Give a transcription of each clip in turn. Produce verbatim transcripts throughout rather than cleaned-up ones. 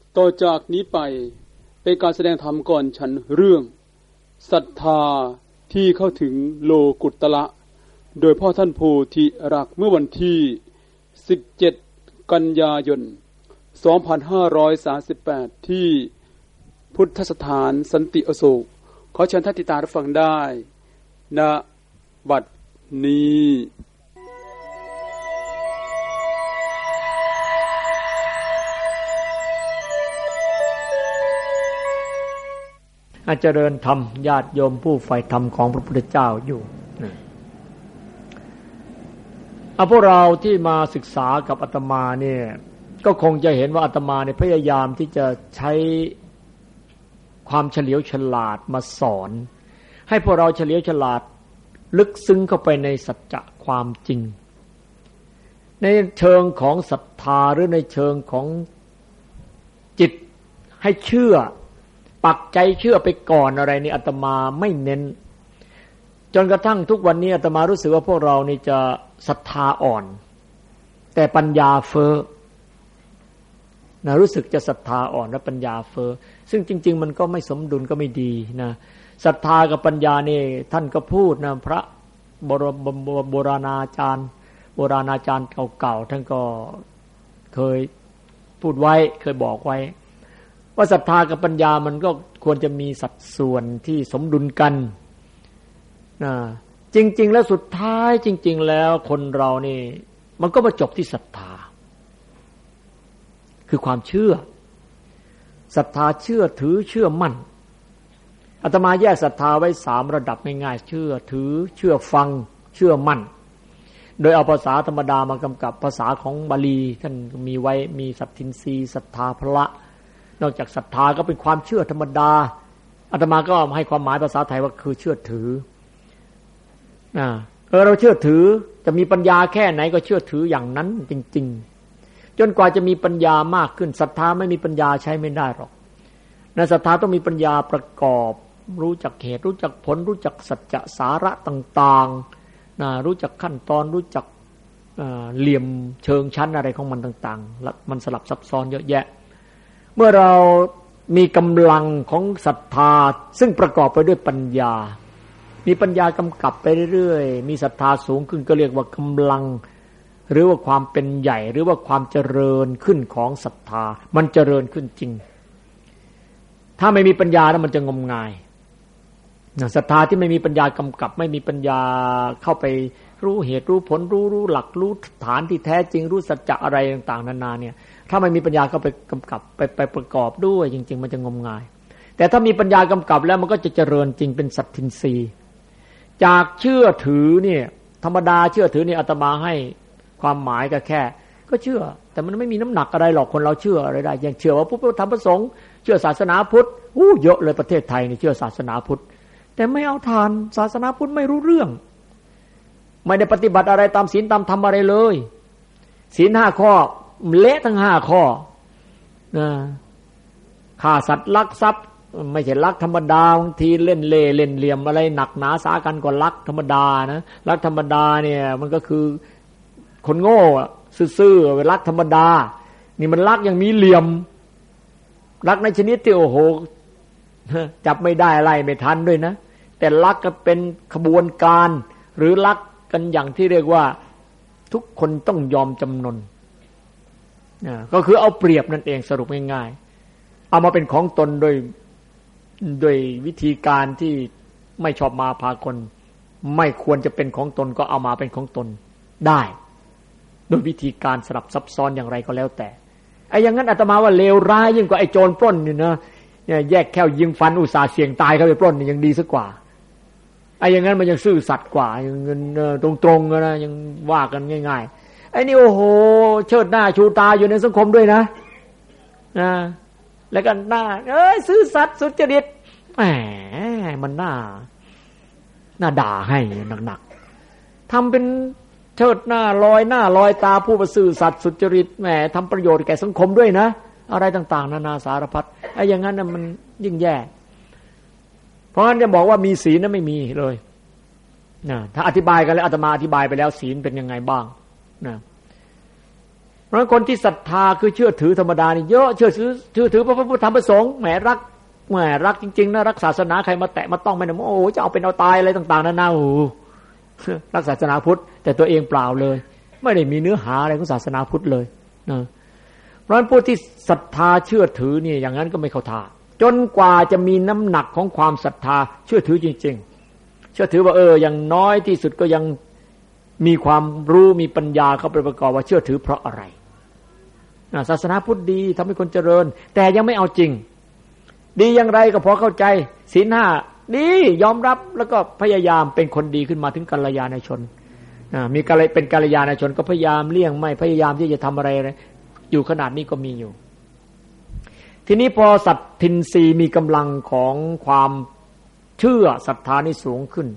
ต่อจากนี้ไปเป็นการแสดงธรรมก่อนฉันเรื่องศรัทธาที่เข้าถึงโลกุตตระโดยพ่อท่านโพธิรักเมื่อวันที่สิบเจ็ดกันยายนสองพันห้าร้อยสามสิบแปดที่พุทธสถานสันติอโศกขอเชิญท่านติดตามรับฟังได้ณบัดนี้เจริญธรรมญาติโยมผู้ใฝ่ธรรมของพระพุทธเจ้าอยู่เอาพวกเราที่มาศึกษากับอาตมาเนี่ยก็คงจะเห็นว่าอาตมาเนี่ยพยายามที่จะใช้ความเฉลียวฉลาดมาสอนให้พวกเราเฉลียวฉลาดลึกซึ้งเข้าไปในสัจจะความจริงในเชิงของศรัทธาหรือในเชิงของจิตให้เชื่อปักใจเชื่อไปก่อนอะไรนี่อาตมาไม่เน้นจนกระทั่งทุกวันนี้อาตมารู้สึกว่าพวกเรานี่จะศรัทธาอ่อนแต่ปัญญาเฟ้อนะรู้สึกจะศรัทธาอ่อนและปัญญาเฟ้อซึ่งจริงๆมันก็ไม่สมดุลก็ไม่ดีนะศรัทธากับปัญญานี่ท่านก็พูดนะพระโบราณโบราณอาจารย์โบราณอาจารย์เก่าๆท่านก็เคยพูดไว้เคยบอกไว้ว่าศรัทธากับปัญญามันก็ควรจะมีสัดส่วนที่สมดุลกันนะจริงๆแล้วสุดท้ายจริงๆแล้วคนเรานี่มันก็มาจบที่ศรัทธาคือความเชื่อศรัทธาเชื่อถือเชื่อมั่นอาตมาแยกศรัทธาไว้สามระดับง่ายๆเชื่อถือเชื่อฟังเชื่อมั่นโดยเอาภาษาธรรมดามากำกับภาษาของบาลีท่านมีไว้มีสัทธินรีศรัทธาพละนอกจากศรัทธาก็เป็นความเชื่อธรรมดาอาตมาก็ให้ความหมายภาษาไทยว่าคือเชื่อถืออ่าเออเราเชื่อถือจะมีปัญญาแค่ไหนก็เชื่อถืออย่างนั้นจริงๆจนกว่าจะมีปัญญามากขึ้นศรัทธาไม่มีปัญญาใช้ไม่ได้หรอกในศรัทธาต้องมีปัญญาประกอบรู้จักเหตุรู้จักผลรู้จักสัจจะสาระต่างๆนะรู้จักขั้นตอนรู้จักเหลี่ยมเชิงชั้นอะไรของมันต่างๆมันสลับซับซ้อนเยอะแยะเมื่อเรามีกำลังของศรัทธาซึ่งประกอบไปด้วยปัญญามีปัญญากำกับไปเรื่อยๆมีศรัทธาสูงขึ้นก็เรียกว่ากำลังหรือว่าความเป็นใหญ่หรือว่าความเจริญขึ้นของศรัทธามันเจริญขึ้นจริงถ้าไม่มีปัญญาแล้วมันจะงมงายศรัทธาที่ไม่มีปัญญากำกับไม่มีปัญญาเข้าไปรู้เหตุรู้ผลรู้รู้หลักรู้ฐานที่แท้จริงรู้สัจจะอะไรต่างๆนานาเนี่ยถ้าไม่มีปัญญาเข้าไปกำกับไปไปประกอบด้วยจริงๆมันจะงมงายแต่ถ้ามีปัญญากำกับแล้วมันก็จะเจริญจริงเป็นสัทธินรีจากเชื่อถือเนี่ยธรรมดาเชื่อถือเนี่ยอาตมาให้ความหมายก็แค่ก็เชื่อแต่มันไม่มีน้ำหนักอะไรหรอกคนเราเชื่ออะไรได้อย่างเชื่อว่าพุทธธรรมประสงค์เชื่อศาสนาพุทธอู้เยอะเลยประเทศไทยนี่เชื่อศาสนาพุทธแต่ไม่เอาทานศาสนาพุทธไม่รู้เรื่องไม่ได้ปฏิบัติอะไรตามศีลตามธรรมอะไรเลยศีลห้าข้อเละทั้งห้าข้อนะฆ่าสัตว์ลักทรัพย์ไม่ใช่ลักธรรมดาบางทีเล่นเล่เล่นเหลี่ยมอะไรหนักหนาสากันกว่าลักธรรมดานะลักธรรมดาเนี่ยมันก็คือคนโง่ซื่อๆเป็นลักธรรมดานี่มันลักยังมีเหลี่ยมลักในชนิดที่โอ้โหจับไม่ได้ไล่ไม่ทันด้วยนะแต่ลักก็เป็นขบวนการหรือลักกันอย่างที่เรียกว่าทุกคนต้องยอมจำนนก็คือเอาเปรียบนั่นเองสรุปง่ายๆเอามาเป็นของตนโดยโดยวิธีการที่ไม่ชอบมาพากลไม่ควรจะเป็นของตนก็เอามาเป็นของตนได้โดยวิธีการสลับซับซ้อนอย่างไรก็แล้วแต่ไอ้อย่างนั้นอาตมาว่าเลวร้ายยิ่งกว่าไอ้โจรปล้นนี่นะแยกแค่ยิงฟันอุตส่าห์เสี่ยงตายเข้าไปปล้นนี่ยังดีสักกว่าไอ้อย่างนั้นมันยังซื่อสัตย์กว่ายังเงินตรงๆนะยังว่ากันง่ายๆไอ้นี่โอ้โหเชิดหน้าชูตาอยู่ในสังคมด้วยนะนะแล้วก็หน้าเอ้ยซื่อสัตย์สุจริตแหมมันน่าน่าด่าให้หนักๆทำเป็นเชิดหน้าลอยหน้าลอยตาผู้ประซื่อสัตย์สุจริตแหมทำประโยชน์แก่สังคมด้วยนะอะไรต่างๆนานาสารพัดไอ้อย่างนั้นน่ะมันยิ่งแย่เพราะงั้นจะบอกว่ามีศีลนั้นไม่มีเลยนะถ้าอธิบายกันแล้วอาตมาอธิบายไปแล้วศีลเป็นยังไงบ้างนะเพราะคนที่ศรัทธาคือเชื่อถือธรรมดานี่เยอะเชื่อถือเชื่อถือพระพุทธธรรมประสงค์แหมรักแหมรักจริงๆนะรักศาสนาใครมาแตะมาต้องไม่ได้โอ้จะเอาเป็นเอาตายอะไรต่างๆนั่นนะโอ้รักศาสนาพุทธแต่ตัวเองเปล่าเลยไม่ได้มีเนื้อหาอะไรของศาสนาพุทธเลยนะเพราะฉะนั้นผู้ที่ศรัทธาเชื่อถือนี่อย่างนั้นก็ไม่เข้าท่าจนกว่าจะมีน้ำหนักของความศรัทธาเชื่อถือจริงๆเชื่อถือว่าเอออย่างน้อยที่สุดก็ยังมีความรู้มีปัญญาเข้าไปประกอบว่าเชื่อถือเพราะอะไรศาสนาพุทธดีทำให้คนเจริญแต่ยังไม่เอาจริงดีอย่างไรก็พอเข้าใจศีลห้าดียอมรับแล้วก็พยายามเป็นคนดีขึ้นมาถึงกัลยาณชนมีกัลเป็นกัลยาณชนก็พยายามเลี่ยงไม่พยายามที่จะทำอะไรอยู่ขนาดนี้ก็มีอยู่ทีนี้พอสัตทินรีมีกำลังของความเชื่อศรัทธานี่สูงขึ้น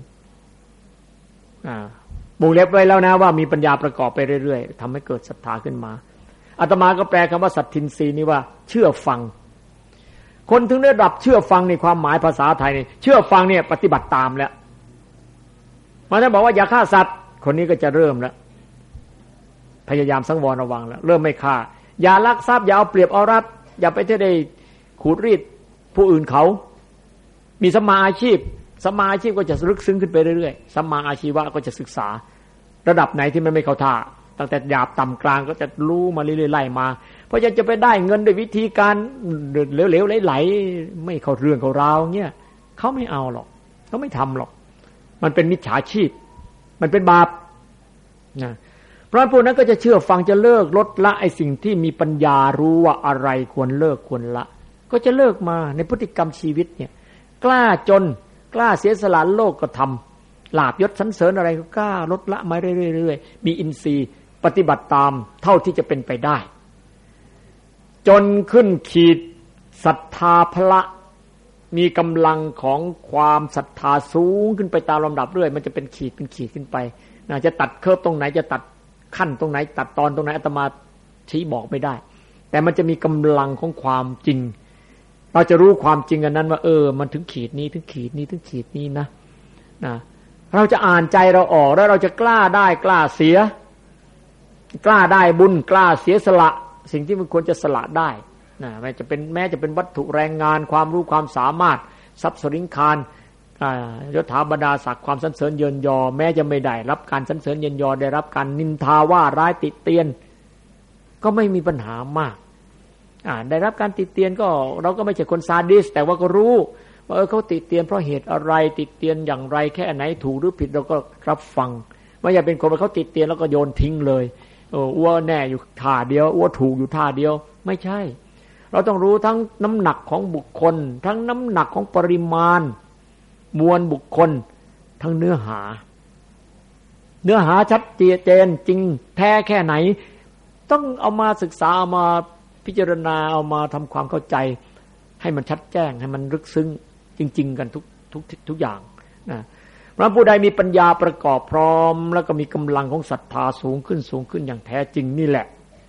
วงเล็บไว้แล้วนะว่ามีปัญญาประกอบไปเรื่อยๆทำให้เกิดศรัทธาขึ้นมาอาตมาก็แปลคำว่าสัตทินรีนี่ว่าเชื่อฟังคนถึงได้รับเชื่อฟังในความหมายภาษาไทยนี่เชื่อฟังเนี่ยปฏิบัติตามแล้วมันจะบอกว่าอย่าฆ่าสัตว์คนนี้ก็จะเริ่มแล้วพยายามสังวรระวังแล้วเริ่มไม่ฆ่าอย่าลักทรัพย์อย่าเอาเปรียบเอารัดอย่าไปที่ได้ขูดรีดผู้อื่นเขามีสัมมาอาชีพสัมมาอาชีพก็จะลึกซึ้งขึ้นไปเรื่อยๆสัมมาอาชีวะก็จะศึกษาระดับไหนที่มันไม่เข้าท่าตั้งแต่หยาบต่ำกลางก็จะรู้มาเรื่อยๆไล่มาเพราะจะไปได้เงินด้วยวิธีการเหลวๆไหลๆไม่เข้าเรื่องเข้าราวเงี้ยเขาไม่เอาหรอกเขาไม่ทำหรอกมันเป็นมิจฉาชีพมันเป็นบาปนะเพราะพวกนั้นก็จะเชื่อฟังจะเลิกลดละไอ้สิ่งที่มีปัญญารู้ว่าอะไรควรเลิกควรละก็จะเลิกมาในพฤติกรรมชีวิตเนี่ยกล้าจนกล้าเสียสละโลกก็ทำลาภยศสรรเสริญอะไรก็กล้าลดละมาเรื่อยๆมีอินทรีย์ปฏิบัติตามเท่าที่จะเป็นไปได้จนขึ้นขีดศรัทธาพละมีกำลังของความศรัทธาสูงขึ้นไปตามลำดับเรื่อยมันจะเป็นขีดเป็นขีดขึ้นไปน่าจะตัดเคิร์ฟตรงไหนจะตัดขั้นตรงไหนตัดตอนตรงไหนอาตมาชี้บอกไม่ได้แต่มันจะมีกำลังของความจริงเราจะรู้ความจริงอันนั้นว่าเออมันถึงขีดนี้ถึงขีดนี้ถึงขีดนี้นะนะเราจะอ่านใจเราออกแล้วเราจะกล้าได้กล้าเสียกล้าได้บุญกล้าเสียสละสิ่งที่มันควรจะสละได้นะแม้จะเป็นแม้จะเป็นวัตถุแรงงานความรู้ความสามารถทรัพย์สริงคารยศถาบรรดาศักดิ์ความสรรเสริญเยินยอแม้จะไม่ได้รับการสรรเสริญเยินยอได้รับการนินทาว่าร้ายติเตียนก็ไม่มีปัญหามากได้รับการติเตียนก็เราก็ไม่ใช่คนซาดิสแต่ว่าก็รู้ว่าเออเขาติเตียนเพราะเหตุอะไรติเตียนอย่างไรแค่ไหนถูกหรือผิดเราก็รับฟังไม่อย่าเป็นคนว่าเขาติเตียนแล้วก็โยนทิ้งเลยเอออ้วแน่อยู่ท่าเดียวอ้วถูกอยู่ท่าเดียวไม่ใช่เราต้องรู้ทั้งน้ำหนักของบุคคลทั้งน้ำหนักของปริมาณมวลบุคคลทั้งเนื้อหาเนื้อหาชัดเจนจริงแท้แค่ไหนต้องเอามาศึกษาเอามาพิจารณาเอามาทำความเข้าใจให้มันชัดแจ้งให้มันลึกซึ้งจริงๆกันทุกทุกทุกอย่างนะเพราะผู้ใดมีปัญญาประกอบพร้อมแล้วก็มีกำลังของศรัทธาสูงขึ้นสูงขึ้นอย่างแท้จริงนี่แหละ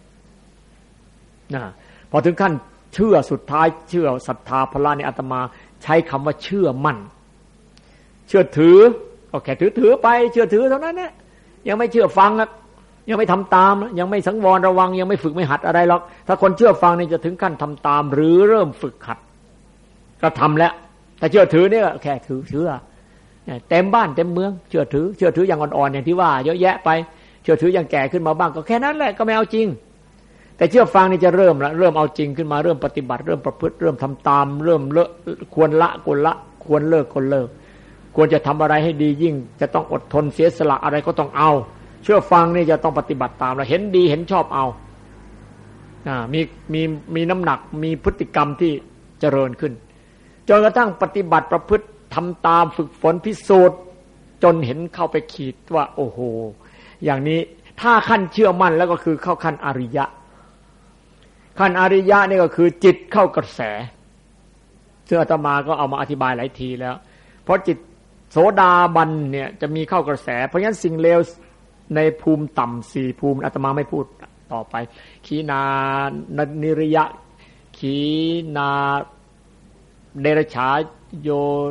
นะพอถึงขั้นเชื่อสุดท้ายเชื่อศรัทธาพละในอาตมาใช้คำว่าเชื่อมั่นเชื่อถือก็แค่ถือถือไปเชื่อถือเท่านั้นเนี่ยยังไม่เชื่อฟังอ่ะยังไม่ทำตามยังไม่สังวรระวังยังไม่ฝึกไม่หัดอะไรหรอกถ้าคนเชื่อฟังนี่จะถึงขั้นทำตามหรือเริ่มฝึกหัดก็ทำแล้วแต่เชื่อถือเนี่ยแค่ถือเชื่อเต็มบ้านเต็มเมืองเชื่อถือเชื่อถืออย่างอ่อนๆอย่างที่ว่าเยอะแยะไปเชื่อถืออย่างแก่ขึ้นมาบ้างก็แค่นั้นแหละก็ไม่เอาจริงแต่เชื่อฟังนี่จะเริ่มละเริ่มเอาจริงขึ้นมาเริ่มปฏิบัติเริ่มประพฤติเริ่มทำตามเริ่มเลอะควรละควรละควรเลิกควรเลิกควรจะทำอะไรให้ดียิ่งจะต้องอดทนเสียสละอะไรก็ต้องเอาเชื่อฟังนี่จะต้องปฏิบัติตามแล้วเห็นดีเห็นชอบเอาอ่ามีมีมีน้ำหนักมีพฤติกรรมที่เจริญขึ้นจนกระทั่งปฏิบัติประพฤติทำตามฝึกฝนพิสูจน์จนเห็นเข้าไปขีดว่าโอ้โหอย่างนี้ถ้าขั้นเชื่อมั่นแล้วก็คือเข้าขั้นอริยะขั้นอริยะนี่ก็คือจิตเข้ากระแสซึ่งอาตมาก็เอามาอธิบายหลายทีแล้วเพราะจิตโสดาบันเนี่ยจะมีเข้ากระแสเพราะฉะนั้นสิ่งเลวในภูมิต่ำสี่ภูมิอาตมาไม่พูดต่อไปขีณานิริยะขีณาเดรัจฉาโย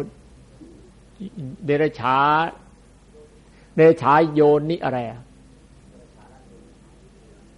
เดรัจฉาเดรัจฉาโยนิอะไรอะ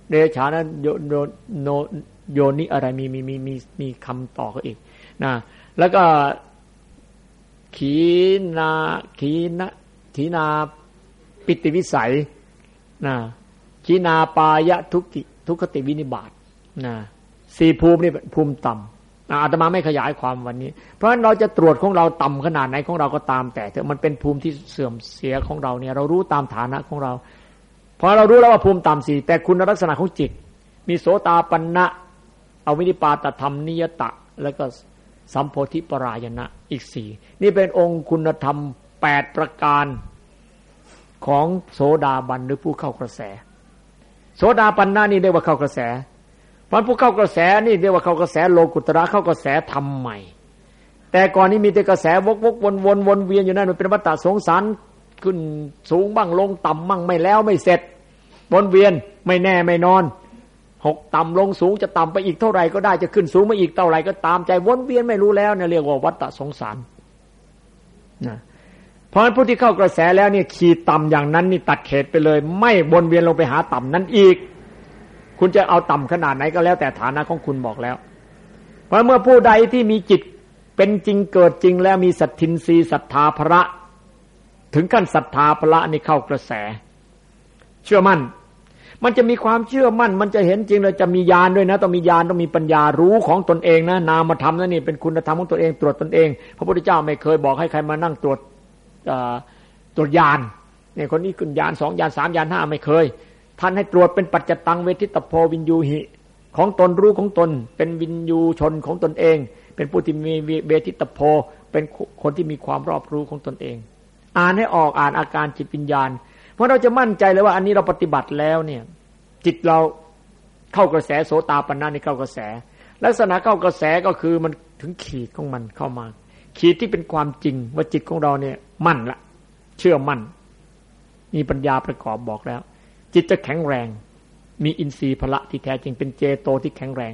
เดรัจฉานโยโนโนโยนิอะไรมีมีมีมีมีคำต่อเขาอีกนะแล้วก็ขีนาขีนะขีนาปิติวิสัยนะขีนาปายะทุกิทุกขติวินิบาตนะสี่ภูมินี่ภูมิต่ำอาตมาไม่ขยายความวันนี้เพราะฉะนั้นเราจะตรวจของเราต่ำขนาดไหนของเราก็ตามแต่เถอะมันเป็นภูมิที่เสื่อมเสียของเราเนี่ยเรารู้ตามฐานะของเราพอเรารู้แล้วว่าภูมิต่ำสี่แต่คุณลักษณะของจิตมีโสตาปันนะอวินิปาตธรรมนิยตะแล้วก็สัมโพธิปรายณะอีกสี่นี่เป็นองค์คุณธรรมแปดประการของโสดาบันหรือผู้เข้ากระแสโสดาปันนะนี่เรียกว่าเข้ากระแสเพราะผู้เข้ากระแสนี่เรียกว่าเข้ากระแสโลกุตระเข้ากระแสธรรมใหม่แต่ก่อนนี้มีแต่กระแสวกวกวนวนวนเวียนอยู่นั่นมันเป็นวัฏฏะสงสารขึ้นสูงบ้างลงต่ำบ้างไม่แล้วไม่เสร็จวนเวียนไม่แน่ไม่นอนหกต่ำลงสูงจะต่ำไปอีกเท่าไหร่ก็ได้จะขึ้นสูงมาอีกเท่าไหร่ก็ตามใจวนเวียนไม่รู้แล้วเนี่ยเรียกว่าวัฏฏะสงสารนะเพราะฉะนั้นผู้ที่เข้ากระแสแล้วเนี่ยขีดต่ำอย่างนั้นนี่ตัดเขตไปเลยไม่วนเวียนลงไปหาต่ำนั้นอีกคุณจะเอาต่ำขนาดไหนก็แล้วแต่ฐานะของคุณบอกแล้วเพราะเมื่อผู้ใดที่มีจิตเป็นจริงเกิดจริงแล้วมีสัตทินรีศรัทธาภระถึงขั้นศรัทธาภระนี่เข้ากระแสเชื่อมั่นมันจะมีความเชื่อมั่นมันจะเห็นจริงเลยจะมีญาณด้วยนะต้องมีญาณต้องมีปัญญารู้ของตนเองนะนามธรรมนั่นนี่เป็นคุณธรรมของตนเองตรวจตนเองพระพุทธเจ้าไม่เคยบอกให้ใครมานั่งตรวจตรวจญาณเนี่ยคนนี้ขึ้นญาณสองญาณสามญาณห้าไม่เคยท่านให้ตรวจเป็นปัจจตังเวทิตโพวินยูหิของตนรู้ของตนเป็นวินยูชนของตนเองเป็นผู้ที่มีเวทิตโพเป็นคนที่มีความรอบรู้ของตนเองอ่านให้ออกอ่านอาการจิตวิญญาณเพราะเราจะมั่นใจเลยว่าอันนี้เราปฏิบัติแล้วเนี่ยจิตเราเข้ากระแสโสตาปันนะนี่เข้ากระแสลักษณะเข้ากระแสก็คือมันถึงขีดของมันเข้ามาขีดที่เป็นความจริงว่าจิตของเราเนี่ยมั่นละเชื่อมั่นมีปัญญาประกอบบอกแล้วจิตจะแข็งแรงมีอินทรีย์พละที่แท้จริงเป็นเจโตที่แข็งแรง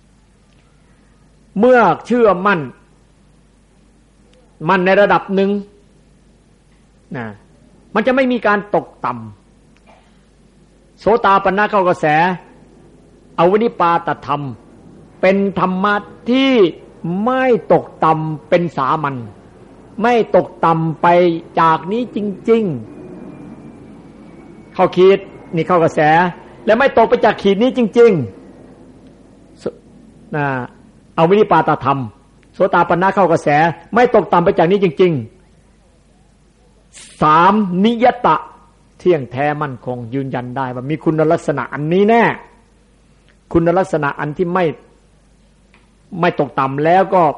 เมื่อเชื่อมั่นมั่นในระดับหนึ่งนะมันจะไม่มีการตกต่ำโสตาปันนะเข้ากระแสอวินิปาตธรรมเป็นธรรมะที่ไม่ตกต่ำเป็นสามัญไม่ตกต่ำไปจากนี้จริงๆเข้าขีดนี่เข้ากระแสและไม่ตกไปจากขีดนี้จริงๆนะอวินิปาตธรรมโสตาปันนะเข้ากระแสไม่ตกต่ำไปจากนี้จริงๆสามนิยตะเที่ยงแท้มั่นคงยืนยันได้ว่ามีคุณลักษณะอันนี้แน่คุณลักษณะอันที่ไม่ไม่ตกต่ำแล้วก็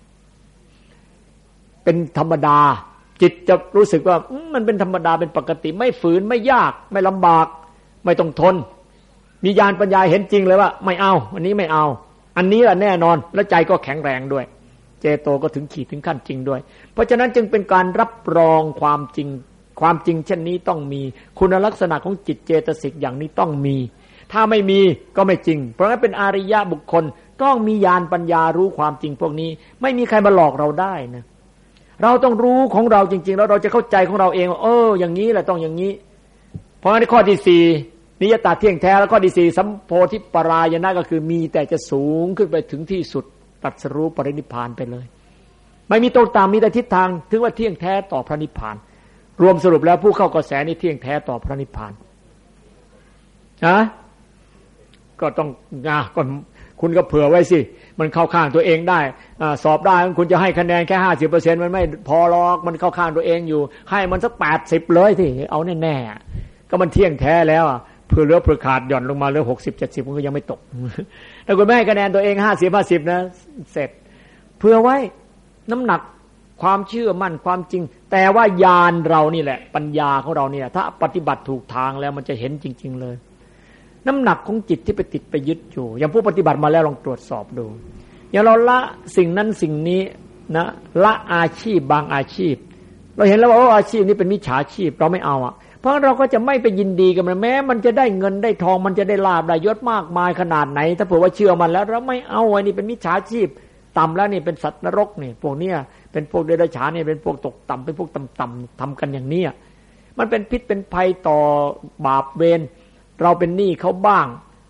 เป็นธรรมดาจิตจะรู้สึกว่ามันเป็นธรรมดาเป็นปกติไม่ฝืนไม่ยากไม่ลำบากไม่ต้องทนมีญาณปัญญาเห็นจริงเลยว่าไม่เอาอันนี้ไม่เอาอันนี้แหละแน่นอนและใจก็แข็งแรงด้วยเจโตก็ถึงขีดถึงขั้นจริงด้วยเพราะฉะนั้นจึงเป็นการรับรองความจริงความจริงเช่นนี้ต้องมีคุณลักษณะของจิตเจตสิกอย่างนี้ต้องมีถ้าไม่มีก็ไม่จริงเพราะงั้นเป็นอริยะบุคคลต้องมีญาณปัญญารู้ความจริงพวกนี้ไม่มีใครมาหลอกเราได้นะเราต้องรู้ของเราจริงๆแล้วเราจะเข้าใจของเราเองเอออย่างนี้แหละต้องอย่างนี้เพราะงั้นข้อที่สี่นิยตาเที่ยงแท้แล้วข้อที่สี่สัมโพธิปรายณะก็คือมีแต่จะสูงขึ้นไปถึงที่สุดตรัสรู้ปรินิพพานไปเลยไม่มีตรงตามมีแต่ทิศทางถึงว่าเที่ยงแท้ต่อพระนิพพานรวมสรุปแล้วผู้เข้ากระแสนี้เที่ยงแท้ต่อพระนิพพานนะก็ต้องนะก็คุณก็เผื่อไว้สิมันเข้าข้างตัวเองได้สอบได้คุณจะให้คะแนนแค่ ห้าสิบเปอร์เซ็นต์ มันไม่พอหรอกมันเข้าข้างตัวเองอยู่ให้มันสักแปดสิบเลยสิเอาแน่ๆก็มันเที่ยงแท้แล้วเผื่อเหลือเผื่อขาดหย่อนลงมาเหลือหกสิบ เจ็ดสิบมันก็ยังไม่ตกถ้าคุณไม่ให้คะแนนตัวเองห้าสิบ ห้าสิบนะเสร็จเผื่อไว้น้ำหนักความเชื่อมั่นความจริงแต่ว่าญาณเรานี่แหละปัญญาของเราเนี่ยถ้าปฏิบัติถูกทางแล้วมันจะเห็นจริงๆเลยน้ำหนักของจิตที่ไปติดไปยึดอยู่อย่างผู้ปฏิบัติมาแล้วลองตรวจสอบดูอย่างเราละสิ่งนั้นสิ่งนี้นะละอาชีพบางอาชีพเราเห็นแล้วว่าอาชีพนี้เป็นมิจฉาชีพเราไม่เอาอ่ะเพราะเราก็จะไม่ไปยินดีกับมันแม้มันจะได้เงินได้ทองมันจะได้ลาภได้ยศมากมายขนาดไหนถ้าเผื่อว่าเชื่อมันแล้วเราไม่เอาไอ้นี่เป็นมิจฉาชีพต่ำแล้วนี่เป็นสัตว์นรกนี่พวกเนี้ยเป็นพวกเดรัจฉานนี่เป็นพวกตกต่ำเป็นพวกต่ำๆทำกันอย่างนี้มันเป็นพิษเป็นภัยต่อบาปเวรเราเป็นหนี้เขาบ้าง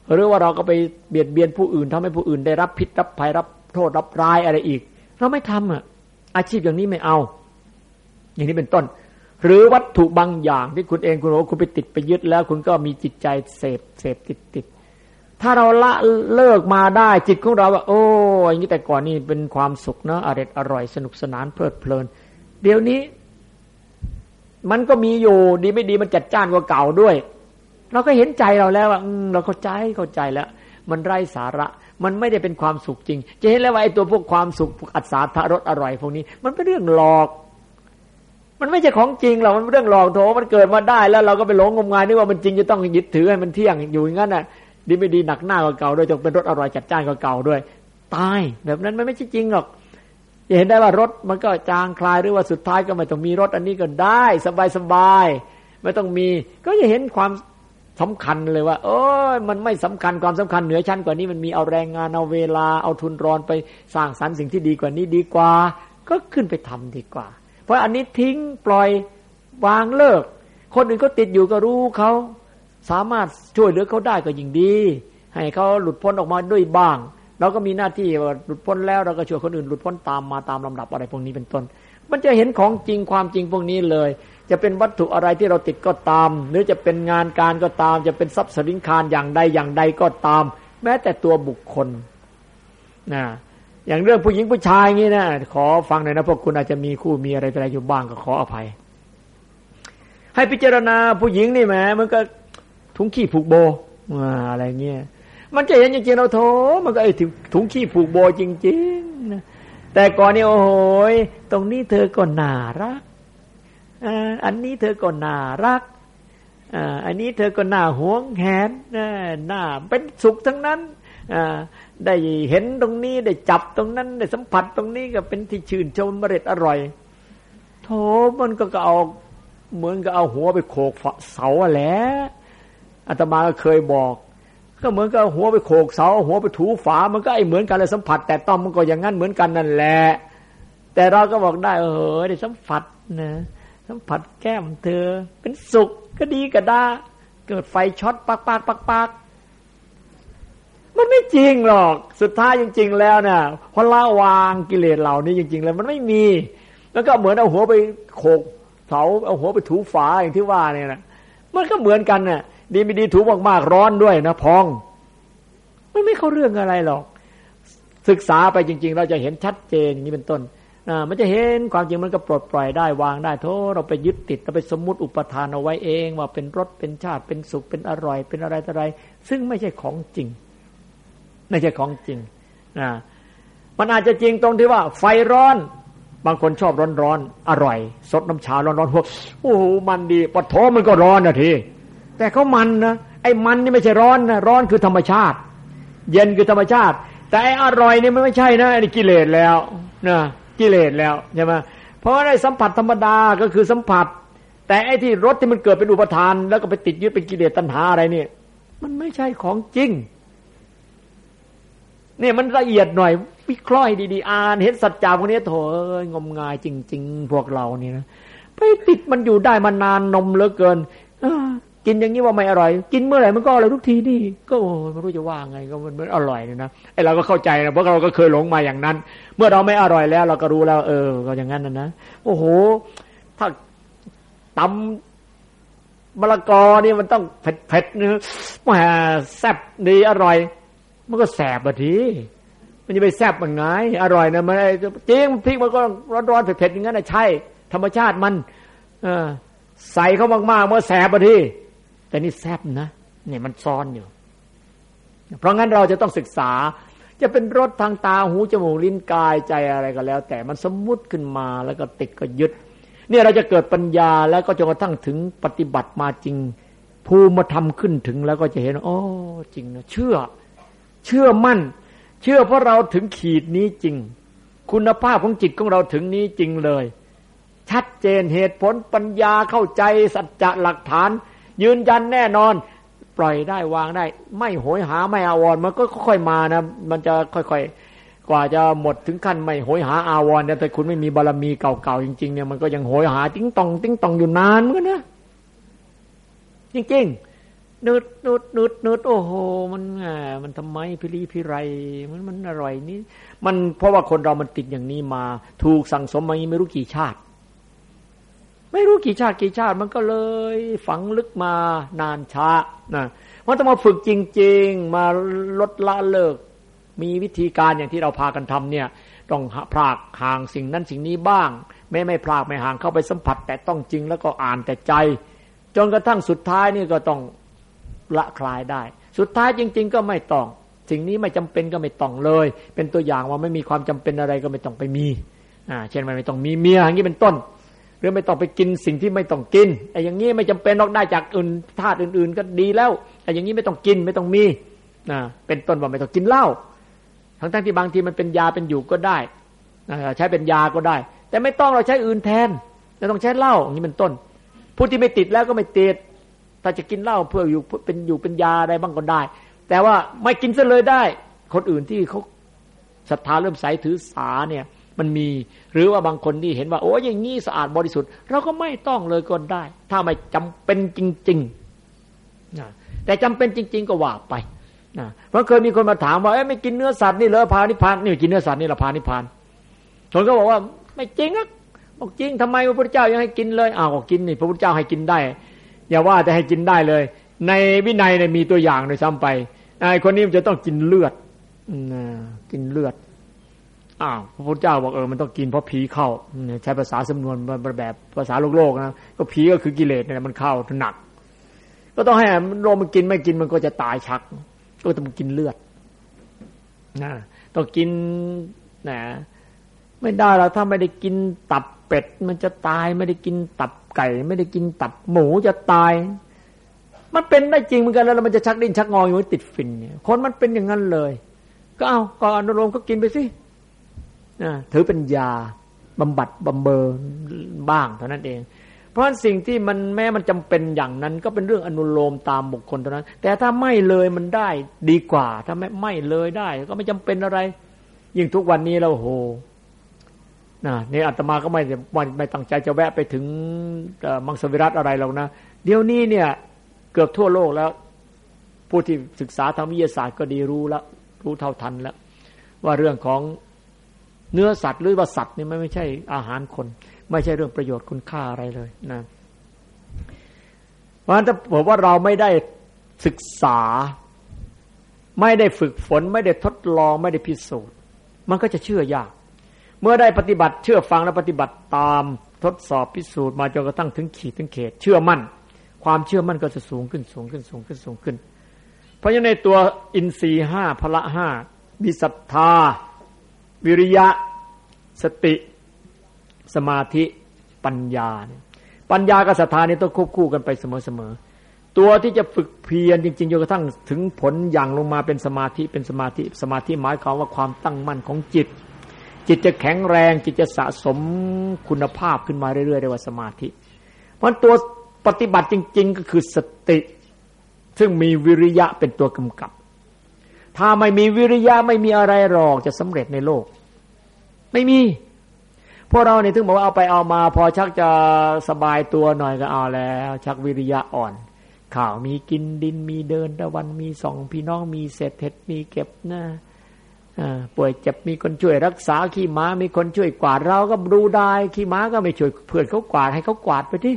หรือว่าเราก็ไปเบียดเบียนผู้อื่นทำให้ผู้อื่นได้รับพิษรับภัยรับโทษรับร้ายอะไรอีกเราไม่ทำอ่ะอาชีพอย่างนี้ไม่เอาอย่างนี้เป็นต้นหรือวัตถุบางอย่างที่คุณเองคุณรู้คุณไปติดไปยึดแล้วคุณก็มีจิตใจเสพเสพติดติดถ้าเราละเลิกมาได้จิตของเราว่าโอ้อย่างนี้แต่ก่อนนี่เป็นความสุขเนาะอร่อยอร่อยสนุกสนานเพลิดเพลินเดี๋ยวนี้มันก็มีอยู่ดีไม่ดีมันจัดจ้านกว่าเก่าด้วยเราก็เห็นใจเราแล้วว่าเราเข้าใจเข้าใจแล้วมันไร้สาระมันไม่ได้เป็นความสุขจริงจะเห็นแล้วว่าไอ้ตัวพวกความสุขพวกอัศทารสอร่อยพวกนี้มันเป็นเรื่องหลอกมันไม่ใช่ของจริงหรอกมันเป็นเรื่องหลอกโถมันเกิดมาได้แล้วเราก็ไปหลงงมงายนึกว่ามันจริงจะต้องยึดถือให้มันเที่ยงอยู่อย่างนั้นน่ะดีไม่ดีหนักหน้ากว่าเก่าด้วยจงเป็นรสอร่อยจัดจ้านกว่าเก่าด้วยตายแบบนั้นมันไม่ใช่จริงหรอกจะเห็นได้ว่ารสมันก็จางคลายหรือว่าสุดท้ายก็ไม่ต้องมีรสอันนี้ก็ได้สบายๆไม่ต้องมีก็จะเห็นความสำคัญเลยว่าโอ้ยมันไม่สำคัญความสำคัญเหนือชั้นกว่านี้มันมีเอาแรงงานเอาเวลาเอาทุนรอนไปสร้างสรรค์สิ่งที่ดีกว่านี้ดีกว่าก็ขึ้นไปทำดีกว่าเพราะอันนี้ทิ้งปล่อยวางเลิกคนอื่นก็ติดอยู่ก็รู้เขาสามารถช่วยเหลือเขาได้ก็ยิ่งดีให้เขาหลุดพ้นออกมาด้วยบ้างเราก็มีหน้าที่ว่าหลุดพ้นแล้วเราก็ช่วยคนอื่นหลุดพ้นตามมาตามลำดับอะไรพวกนี้เป็นต้นมันจะเห็นของจริงความจริงพวกนี้เลยจะเป็นวัตถุอะไรที่เราติดก็ตามหรือจะเป็นงานการก็ตามจะเป็นทรัพย์สินคารอย่างใดอย่างใดก็ตามแม้แต่ตัวบุคคลนะอย่างเรื่องผู้หญิงผู้ชายงี้นะขอฟังหน่อยนะพวกคุณอาจจะมีคู่มีอะไรอะไรอยู่บ้างก็ขออภัยให้พิจารณาผู้หญิงนี่แหมมันก็ถุงขี้ผูกโบอะไรเงี้ยมันจะเห็นจริงๆเราโถมันก็ไอ้ถุงขี้ผูกโบจริงๆนะแต่ก่อนนี่โอ้โหตรงนี้เธอก็น่ารักอันนี้เธอก็น่ารักอันนี้เธอก็น่าหวงแหนน่าเป็นสุขทั้งนั้นได้เห็นตรงนี้ได้จับตรงนั้นได้สัมผัสตรงนี้ก็เป็นที่ชื่นชมอร่อยอร่อยโถมันก็เอาเหมือนกับเอาหัวไปโขกเสาแหละอาตมาก็เคยบอกก็เหมือนกับหัวไปโขกเสาหัวไปถูฝามันก็ไอ้เหมือนกันเลยสัมผัสแต่ต้องมันก็อย่างนั้นเหมือนกันนั่นแหละแต่เราก็บอกได้เออได้สัมผัสนะสัมผัสแก้มเธอเป็นสุขก็ดีก็ได้เกิดไฟช็อตปักปักปักปักมันไม่จริงหรอกสุดท้ายจริงๆแล้วเนี่ยพอละวางกิเลสเหล่านี้จริงๆแล้วมันไม่มีแล้วก็เหมือนเอาหัวไปโขกเสาเอาหัวไปถูฝาอย่างที่ว่าเนี่ยนะมันก็เหมือนกันน่ะดีไม่ดีถูมากๆร้อนด้วยนะพองมันไม่เข้าเรื่องอะไรหรอกศึกษาไปจริงๆเราจะเห็นชัดเจนอย่างนี้เป็นต้นอ่ามันจะเห็นความจริงมันก็ปลดปล่อยได้วางได้โธ่เราไปยึดติดเราไปสมมุติอุปทานเอาไว้เองว่าเป็นรสเป็นชาติเป็นสุขเป็นอร่อยเป็นอะไรต่ออะไรซึ่งไม่ใช่ของจริงไม่ใช่ของจริงนะมันอาจจะจริงตรงที่ว่าไฟร้อนบางคนชอบร้อนๆอร่อยสดน้ำชาร้อนๆพวกโอ้โหมันดีปะโถมันก็ร้อนนะทีแต่เขามันนะไอ้มันนี่ไม่ใช่ร้อนนะร้อนคือธรรมชาติเย็นคือธรรมชาติแต่ไอ้อร่อยนี่มันไม่ใช่นะไอ้กิเลสแล้วนะกิเลสแล้วใช่ไหมเพราะได้สัมผัสธรรมดาก็คือสัมผัสแต่ไอ้ที่รสที่มันเกิดเป็นอุปทานแล้วก็ไปติดยึดเป็นกิเลสตัณหาอะไรนี่มันไม่ใช่ของจริงเนี่ยมันละเอียดหน่อยวิเคราะห์ดีๆอ่านเห็นสัจจะพวกนี้โถเอ้ยงมงายจริงๆพวกเรานี่นะไปติดมันอยู่ได้มานานนมเหลือเกินกินอย่างนี้ว่าไม่อร่อยกินเมื่อไหร่มันก็อร่อยทุกทีนี่ก็ไม่รู้จะว่าไงก็มันมันอร่อยเนี่ยนะไอ้เราก็เข้าใจนะเพราะเราก็เคยหลงมาอย่างนั้นเมื่อเราไม่อร่อยแล้วเราก็รู้แล้วเออก็อย่างนั้นนะนะโอ้โหถ้าตำมะละกอนี่มันต้องเผ็ดๆเนื้อแหมแซ่บดีอร่อยมันก็แสบอ่ะทีมันจะไปแซ่บมันไงอร่อยนะมันจริงพริกมันก็ร้อนๆเผ็ดๆอย่างนั้นนะใช่ธรรมชาติมันเออใส่เข้ามากๆมันแสบอ่ะทีแต่นี่แซ่บนะเนี่ยมันซ้อนอยู่เพราะงั้นเราจะต้องศึกษาจะเป็นรสทางตาหูจมูกลิ้นกายใจอะไรก็แล้วแต่มันสมมุติขึ้นมาแล้วก็ติดก็ยึดเนี่ยเราจะเกิดปัญญาแล้วก็จนกระทั่งถึงปฏิบัติมาจริงภูมิธรรมขึ้นถึงแล้วก็จะเห็นโอ้จริงนะเชื่อเชื่อมั่นเชื่อเพราะเราถึงขีดนี้จริงคุณภาพของจิตของเราถึงนี้จริงเลยชัดเจนเหตุผลปัญญาเข้าใจสัจจะหลักฐานยืนยันแน่นอนปล่อยได้วางได้ไม่โหยหาไม่อาวรณ์มันก็ค่อยๆมานะมันจะค่อยๆกว่าจะหมดถึงขั้นไม่โหยหาอาวรณ์แต่คุณไม่มีบารมีเก่าๆจริงๆเนี่ยมันก็ยังโหยหาติ้งตองติ้งตองอยู่นานเหมือนกันนะจริงๆนืดนืดนืดนืดโอ้โหมันอ่ามันทำไมพิรีพิไรมันมันอร่อยนี่มันเพราะว่าคนเรามันติดอย่างนี้มาถูกสั่งสมมาไม่รู้กี่ชาติไม่รู้กี่ชาติกี่ชาติมันก็เลยฝังลึกมานานช้านะมันต้องมาฝึกจริงๆมาลดละเลิกมีวิธีการอย่างที่เราพากันทำเนี่ยต้องพรากห่างสิ่งนั้นสิ่งนี้บ้างไม่ไม่พรากไม่ห่างเข้าไปสัมผัสแต่ต้องจริงแล้วก็อ่านแต่ใจจนกระทั่งสุดท้ายนี่ก็ต้องละคลายได้สุดท้ายจริงๆก็ไม่ต้องสิ่งนี้ไม่จำเป็นก็ไม่ต้องเลยเป็นตัวอย่างว่าไม่มีความจำเป็นอะไรก็ไม่ต้องไปมีอ่าเช่นไม่ต้องมีเมียอย่างนี้เป็นต้นหรือไม่ต้องไปกินสิ่งที่ไม่ต้องกินไอ้อย่างนี้ไม่จำเป็นนอกได้จากอื่นธาตุอื่นๆก็ดีแล้วไอ้อย่างนี้ไม่ต้องกินไม่ต้องมีนะเป็นต้นว่าไม่ต้องกินเหล้าทั้งๆที่บางทีมันเป็นยาเป็นอยู่ก็ได้ใช้เป็นยาก็ได้แต่ไม่ต้องเราใช้อื่นแทนเราต้องใช้เหล้าอย่างนี้เป็นต้นผู้ที่ไม่ติดแล้วก็ไม่ติดถ้าจะกินเหล้าเพื่ออยู่เป็นอยู่เป็นยาอะไรบ้างก็ได้แต่ว่าไม่กินซะเลยได้คนอื่นที่เขาศรัทธาเริ่มใสถือสาเนี่ยมันมีหรือว่าบางคนที่เห็นว่าโอ้ยอย่างนี้สะอาดบริสุทธิ์เราก็ไม่ต้องเลยก็ได้ถ้าไม่จำเป็นจริงๆนะแต่จำเป็นจริงๆก็ว่าไปนะเพราะเคยมีคนมาถามว่าเอ้ยไม่กินเนื้อสัตว์นี่เหรอพานิพพานนี่กินเนื้อสัตว์นี่ละพานิพพานคนก็บอกว่าไม่จริงอ่ะบอกจริงทำไมพระพุทธเจ้ายังให้กินเลยอ้าวก็กินนี่พระพุทธเจ้าให้กินได้อย่าว่าแต่ให้กินได้เลยในวินัยเนี่ยมีตัวอย่างเลยซ้ำไปไอ้คนนี้มันจะต้องกินเลือดนะกินเลือดอ้าวพระพุทธเจ้าบอกเออมันต้องกินเพราะผีเข้าใช้ภาษาสำนวนแบบภาษาโลกๆนะก็ผีก็คือกิเลสเนี่ยมันเข้าหนักก็ต้องให้โลมมันกินไม่กินมันก็จะตายชักก็ต้องกินเลือดนะต้องกินนะไม่ได้หรอกถ้าไม่ได้กินตับเป็ดมันจะตายไม่ได้กินตับไก่ไม่ได้กินตับหมูจะตายมันเป็นได้จริงเหมือนกันแล้วมันจะชักดิ้นชักงออยู่ติดฝิ่นเนี่ยคนมันเป็นอย่างนั้นเลยก็เอาก็อนุโลมก็กินไปสินะถือเป็นยาบำบัดบำเบอบ้างเท่านั้นเองเพราะสิ่งที่มันแม้มันจำเป็นอย่างนั้นก็เป็นเรื่องอนุโลมตามบุคคลเท่านั้นแต่ถ้าไม่เลยมันได้ดีกว่าถ้าไม่ไม่เลยได้ก็ไม่จำเป็นอะไรยิ่งทุกวันนี้เราโหนะนี่อาตมาก็ไม่ไม่ตั้งใจจะแวะไปถึงมังสวิรัติอะไรหรอกนะเดี๋ยวนี้เนี่ยเกือบทั่วโลกแล้วผู้ที่ศึกษาทางวิทยาศาสตร์ก็ดีรู้แล้วรู้เท่าทันแล้วว่าเรื่องของเนื้อสัตว์หรือว่าสัตว์นี่ไม่ใช่อาหารคนไม่ใช่เรื่องประโยชน์คุณค่าอะไรเลยนะเพราะฉะนั้นถ้าบอกว่าเราไม่ได้ศึกษาไม่ได้ฝึกฝนไม่ได้ทดลองไม่ได้พิสูจน์มันก็จะเชื่อยากเมื่อได้ปฏิบัติเชื่อฟังและปฏิบัติตามทดสอบพิสูจน์มาจนกระทั่งถึงขีดถึงเขตเชื่อมั่นความเชื่อมั่นก็จะสูงขึ้นสูงขึ้นสูงขึ้นสูงขึ้นเพราะฉะนั้นในตัวอินทรีย์ห้าพละห้ามีศรัทธาวิริยะสติสมาธิปัญญาเนี่ยปัญญากับศรัทธานี่ต้องควบคู่กันไปเสมอๆตัวที่จะฝึกเพียรจริงๆจนกระทั่งถึงผลอย่างลงมาเป็นสมาธิเป็นสมาธิสมาธิหมายความว่าความตั้งมั่นของจิตจิตจะแข็งแรงจิตจะสะสมคุณภาพขึ้นมาเรื่อยๆเรียกว่าสมาธิเพราะตัวปฏิบัติจริงๆก็คือสติซึ่งมีวิริยะเป็นตัวกำกับถ้าไม่มีวิริยะไม่มีอะไรหรอกจะสำเร็จในโลกไม่มีพวกเราเนี่ยถึงบอกว่าเอาไปเอามาพอชักจะสบายตัวหน่อยก็เอาแล้วชักวิริยะอ่อนข่าวมีกินดินมีเดินตะวันมีสองพี่น้องมีเศษเห็ดมีเก็บนะป่วยเจ็บมีคนช่วยรักษาขี้ม้ามีคนช่วยกวาดเราก็ดูได้ขี้ม้าก็ไม่ช่วยเพื่อนเขากวาดให้เขากวาดไปที่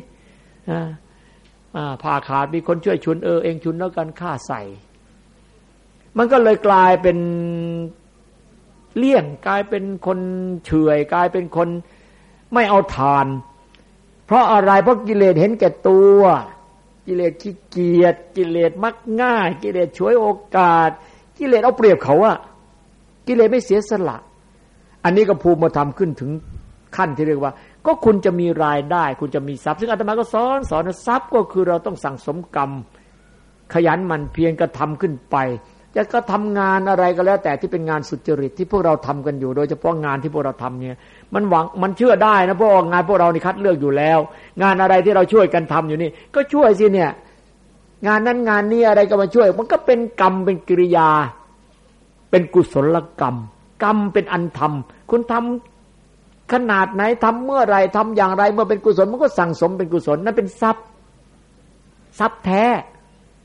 ผ้าขาดมีคนช่วยชุนเออเองชุนแล้วกันฆ่าใส่มันก็เลยกลายเป็นเลี่ยงกลายเป็นคนเฉยกลายเป็นคนไม่เอาทานเพราะอะไรเพราะกิเลสเห็นแก่ตัวกิเลสขี้เกียจกิเลสมักง่ายกิเลสฉวยโอกาสกิเลสเอาเปรียบเขาอะกิเลสไม่เสียสละอันนี้ก็ภูมิธรรมขึ้นถึงขั้นที่เรียกว่าก็คุณจะมีรายได้คุณจะมีทรัพย์ซึ่งอาตมาก็สอนสอนทรัพย์ก็คือเราต้องสั่งสมกรรมขยันหมั่นเพียรกระทำขึ้นไปจะก็ทำงานอะไรก็แล้วแต่ที่เป็นงานสุจริตที่พวกเราทำกันอยู่โดยเฉพาะงานที่พวกเราทำเนี่ยมันหวังมันเชื่อได้นะเพราะงานพวกเรานี่คัดเลือกอยู่แล้วงานอะไรที่เราช่วยกันทำอยู่นี่ก็ช่วยสิเนี่ยงานนั้นงานนี้อะไรก็มาช่วยมันก็เป็นกรรมเป็นกิริยาเป็นกุศลกรรมกรรมเป็นอันทำคุณทำขนาดไหนทำเมื่อไรทำอย่างไรเมื่อเป็นกุศลมันก็สั่งสมเป็นกุศลนั่นเป็นทรัพย์ทรัพย์แท้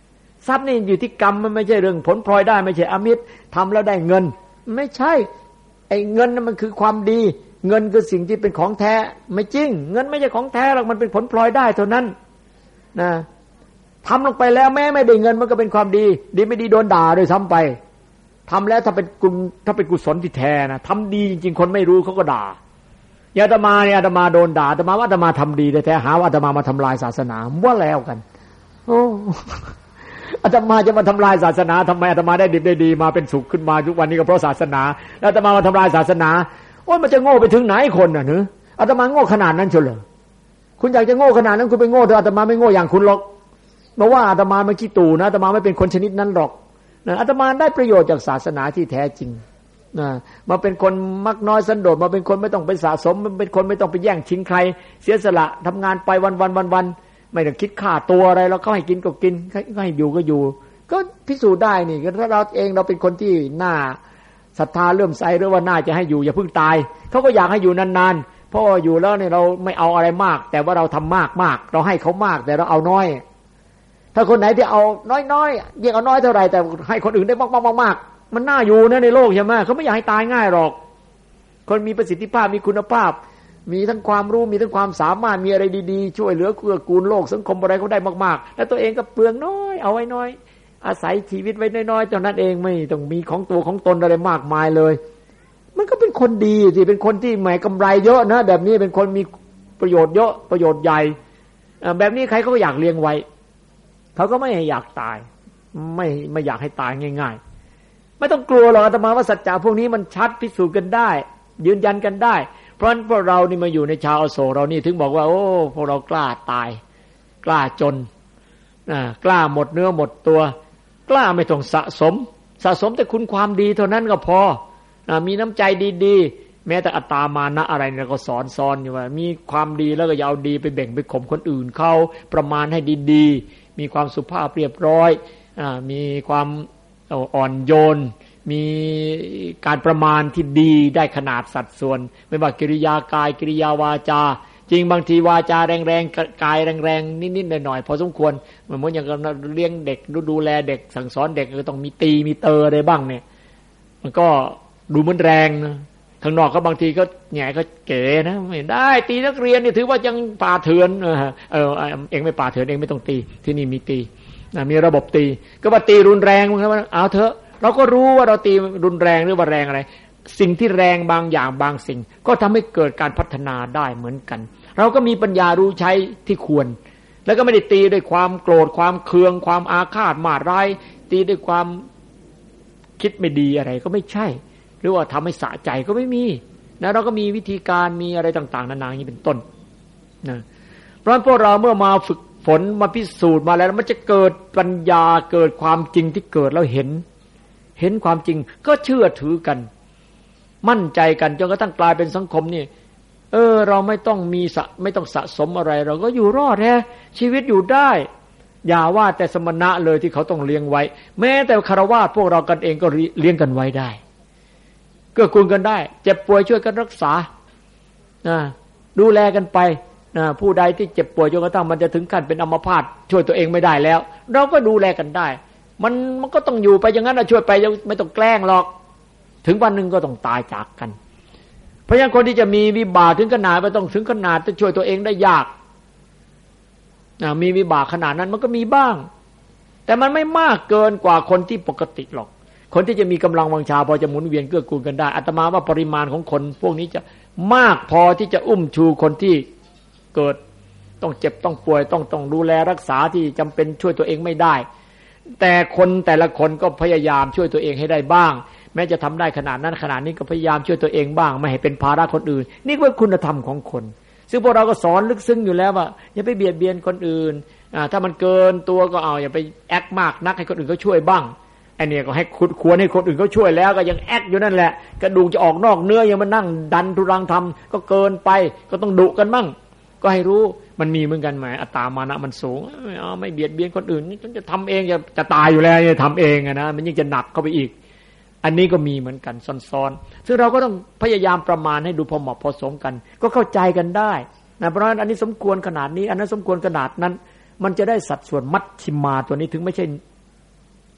ทรัพย์นี่อยู่ที่กรรมมันไม่ใช่เรื่องผลพลอยได้ไม่ใช่อมิตรทำแล้วได้เงินไม่ใช่ไอ้เงินนั่นมันคือความดีเงินคือสิ่งที่เป็นของแท้ไม่จริงเงินไม่ใช่ของแท้หรอกมันเป็นผลพลอยได้เท่านั้นนะทำลงไปแล้วแม้ไม่ได้เงินมันก็เป็นความดีดีไม่ดีโดนด่าด้วยซ้ำไปทำแล้วถ้าเป็นกุศลถ้าเป็นกุศลที่แท้นะทำดีจริงๆคนไม่รู้เขาก็ด่าอาตมาเนี่ยอาตมาโดนด่าอาตมาว่าอาตมาทำดีแต่แท้หาว่าอาตมามาทำลายศาสนาว่าแล้วกันโอ้อาตมาจะมาทำลายศาสนาทำไมอาตมาได้ดีได้ดีมาเป็นสุขขึ้นมาทุกวันนี้ก็เพราะศาสนาแล้วอาตมามาทำลายศาสนาโอ้ยมันจะโง่ไปถึงไหนคนน่ะเนอะอาตมาโง่ขนาดนั้นเฉยเหรอคุณอยากจะโง่ขนาดนั้นคุณไปโง่เถอะอาตมาไม่โง่อย่างคุณหรอกมาว่าอาตมาไม่ขี้ตู่นะอาตมาไม่เป็นคนชนิดนั้นหรอกนะอาตมาได้ประโยชน์จากศาสนาที่แท้จริงนะมาเป็นคนมักน้อยสันโดษมาเป็นคนไม่ต้องไปสะสมมันเป็นคนไม่ต้องไปแย่งชิงใครเสียสละทำงานไปวันวันวันวันไม่ต้องคิดค่าตัวอะไรเราก็ให้กินก็กินให้อยู่ก็อยู่ก็พิสูจน์ได้นี่ถ้าเราเองเราเป็นคนที่น่าศรัทธาเลื่อมใสหรือว่าน่าจะให้อยู่อย่าเพิ่งตายเขาก็อยากให้อยู่นานๆเพราะอยู่แล้วเนี่ยเราไม่เอาอะไรมากแต่ว่าเราทำมากมากเราให้เขามากแต่เราเอาน้อยถ้าคนไหนที่เอาน้อยๆยิ่งเอาน้อยเท่าไหร่แต่ให้คนอื่นได้มากๆๆมันน่าอยู่นะในโลกใช่ไหมเขาไม่อยากให้ตายง่ายหรอกคนมีประสิทธิภาพมีคุณภาพมีทั้งความรู้มีทั้งความสามารถมีอะไรดีๆช่วยเหลือเกื้อกูลโลกสังคมอะไรเขาได้มากๆแล้วตัวเองก็เปลืองน้อยเอาไว้น้อยอาศัยชีวิตไว้น้อยๆเท่านั้นเองไม่ต้องมีของตัวของตนอะไรมากมายเลยมันก็เป็นคนดีสิเป็นคนที่แหมกำไรเยอะนะแบบนี้เป็นคนมีประโยชน์เยอะประโยชน์ใหญ่แบบนี้ใครก็อยากเลี้ยงไว้เขาก็ไม่อยากตายไม่ไม่อยากให้ตายง่ายๆไม่ต้องกลัวหรอกอาตมาว่าสัจจะพวกนี้มันชัดพิสูจน์กันได้ยืนยันกันได้เพราะฉะนั้นพวกเรานี่มาอยู่ในชาวอโศกเรานี่ถึงบอกว่าโอ้พวกเรากล้าตายกล้าจนกล้าหมดเนื้อหมดตัวกล้าไม่ต้องสะสมสะสมแต่คุณความดีเท่านั้นก็พอมีน้ำใจดีๆแม้แต่อัตตามานะอะไรเนี่ยก็สอนสอนอยู่ว่ามีความดีแล้วก็อย่าเอาดีไปแบ่งไปข่มคนอื่นเขาประมาณให้ดีๆมีความสุภาพเรียบร้อยมีความอ่อนโยนมีการประมาณที่ดีได้ขนาดสัดส่วนไม่ว่ากิริยากายกิริยาวาจาจริงบางทีวาจาแรงๆกายแรงๆนิดๆหน่อยๆพอสมควรเหมือนอย่างเราเลี้ยงเด็กดูแลเด็กสั่งสอนเด็กก็ต้องมีตีมีเตออะไรบ้างเนี่ยมันก็ดูเหมือนแรงนะข้างนอกก็บางทีก็แหง่ก็เก๋นะไม่ได้ตีนักเรียนนี่ถือว่ายังป่าเถื่อนเออเออเองไม่ป่าเถื่อนเองไม่ต้องตีที่นี่มีตีนะมีระบบตีก็ว่าตีรุนแรงมั้งครับเอาเถอะเราก็รู้ว่าเราตีรุนแรงหรือว่าแรงอะไรสิ่งที่แรงบางอย่างบางสิ่งก็ทำให้เกิดการพัฒนาได้เหมือนกันเราก็มีปัญญารู้ใช้ที่ควรแล้วก็ไม่ได้ตีด้วยความโกรธความเคืองความอาฆาตมาร้ายตีด้วยความคิดไม่ดีอะไรก็ไม่ใช่หรือว่าทำให้สะใจก็ไม่มีนะเราก็มีวิธีการมีอะไรต่างๆนานาอย่างนี้เป็นต้นนะเพราะฉะนั้นพวกเราเมื่อมาฝึกฝนมาพิสูจน์มาแล้วมันจะเกิดปัญญาเกิดความจริงที่เกิดแล้วเห็นเห็นความจริงก็เชื่อถือกันมั่นใจกันจนกระทั่งกลายเป็นสังคมนี่เออเราไม่ต้องมีสะไม่ต้องสะสมอะไรเราก็อยู่รอดแท้ชีวิตอยู่ได้อย่าว่าแต่สมณะเลยที่เขาต้องเลี้ยงไว้แม้แต่คฤหัสถ์พวกเรากันเองก็เลี้ยงกันไว้ได้เกื้อกูลกันได้เจ็บป่วยช่วยกันรักษานะดูแลกันไปนะผู้ใดที่เจ็บป่วยจนกระทั่งมันจะถึงขั้นเป็นอัมพาตช่วยตัวเองไม่ได้แล้วเราก็ดูแลกันได้มันมันก็ต้องอยู่ไปอย่างนั้นนะช่วยไปไม่ต้องแกล้งหรอกถึงวันหนึ่งก็ต้องตายจากกันเพราะฉะนั้นคนที่จะมีวิบากถึงขนาดไม่ต้องถึงขนาดจะช่วยตัวเองได้ยากนะมีวิบากขนาดนั้นมันก็มีบ้างแต่มันไม่มากเกินกว่าคนที่ปกติหรอกคนที่จะมีกำลังวังชาพอจะหมุนเวียนเกื้อกูลกันได้อาตมาว่าปริมาณของคนพวกนี้จะมากพอที่จะอุ้มชูคนที่เกิดต้องเจ็บต้องป่วยต้องต้องดูแลรักษาที่จำเป็นช่วยตัวเองไม่ได้แต่คนแต่ละคนก็พยายามช่วยตัวเองให้ได้บ้างแม้จะทำได้ขนาดนั้นขนาดนี้ก็พยายามช่วยตัวเองบ้างไม่ให้เป็นภาระคนอื่นนี่ก็เป็นคุณธรรมของคนซึ่งพวกเราก็สอนลึกซึ้งอยู่แล้วว่าอย่าไปเบียดเบียนคนอื่นอ่าถ้ามันเกินตัวก็เอาอย่าไปแอคมากนักให้คนอื่นเขาช่วยบ้างไอ้เนี่ยก็ให้ควรให้คนอื่นเขาช่วยแล้วก็ยังแอคอยู่นั่นแหละกระดูกจะออกนอกเนื้อยังมานั่งดันทุรังทำก็เกินไปก็ต้องดุกันมั่งก็ให้รู้มันมีเหมือนกันไหมอัตตามานะมันสูงไม่เอาไม่เบียดเบียนคนอื่นนี่ฉันจะทำเองจะจะตายอยู่แล้วจะทำเองอะนะมันยิ่งจะหนักเข้าไปอีกอันนี้ก็มีเหมือนกันซ้อนๆซึ่งเราก็ต้องพยายามประมาณให้ดูพอเหมาะพอสมกันก็เข้าใจกันได้นะเพราะฉะนั้นอันนี้สมควรขนาดนี้อันนั้นสมควรขนาดนั้นมันจะได้สัดส่วนมัชฌิมาตัวนี้ถึงไม่ใช่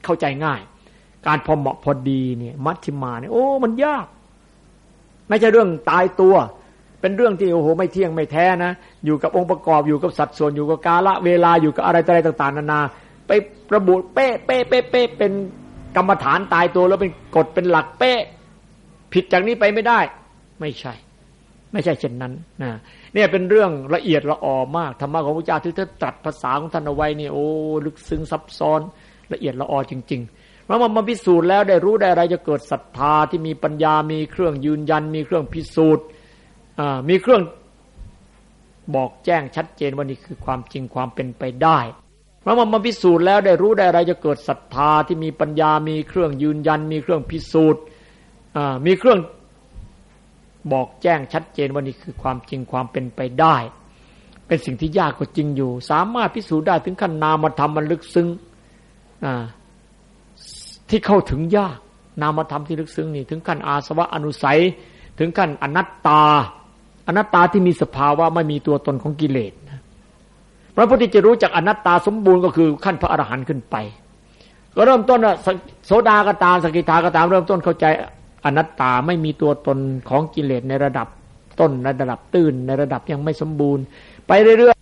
เข้าใจง่ายการพอเหมาะพอดีเนี่ยมัชฌิมาเนี่ยโอ้มันยากไม่ใช่เรื่องตายตัวเป็นเรื่องที่โอ้โหไม่เที่ยงไม่แท้นะอยู่กับองค์ประกอบอยู่กับสัดส่วนอยู่กับกาลเวลาอยู่กับอะไรต่างๆนานาไประบุเป๊ะเป๊ะเป๊ะเป๊ะเป็นกรรมฐานตายตัวแล้วเป็นกฎเป็นหลักเป๊ะผิดจากนี้ไปไม่ได้ไม่ใช่ไม่ใช่เช่นนั้นนะเนี่ยเป็นเรื่องละเอียดละออมากธรรมะของพระเจ้าที่ท่านตรัสภาษาของท่านเอาไว้นี่โอ้ลึกซึ้งซับซ้อนละเอียดละออจริงๆเพราะมันมาพิสูจน์แล้วได้รู้ได้อะไรจะเกิดศรัทธาที่มีปัญญามีเครื่องยืนยันมีเครื่องพิสูจน์อ่ามีเครื่องบอกแจ้งชัดเจนว่านี่คือความจริงความเป็นไปได้เพราะมันมาพิสูจน์แล้วได้รู้ได้อะไรจะเกิดศรัทธาที่มีปัญญามีเครื่องยืนยันมีเครื่องพิสูจน์อ่ามีเครื่องบอกแจ้งชัดเจนว่านี่คือความจริงความเป็นไปได้เป็นสิ่งที่ยากก็จริงอยู่สามารถพิสูจน์ได้ถึงขั้นนามธรรมมันลึกซึ้งอ่าที่เข้าถึงยากนามธรรมที่ลึกซึ้งนี่ถึงขั้นอาสวะอนุสัยถึงขั้นอนัตตาอนัตตาที่มีสภาวะไม่มีตัวตนของกิเลสพระพุทธเจ้าจะรู้จักอนัตตาสมบูรณ์ก็คือขั้นพระอรหันต์ขึ้นไปก็เริ่มต้นอ่ะโสดาก็ตามสกิทาก็ตามเริ่มต้นเข้าใจอนัตตาไม่มีตัวตนของกิเลสในระดับต้นในระดับตื้นในระดับยังไม่สมบูรณ์ไปเรื่อย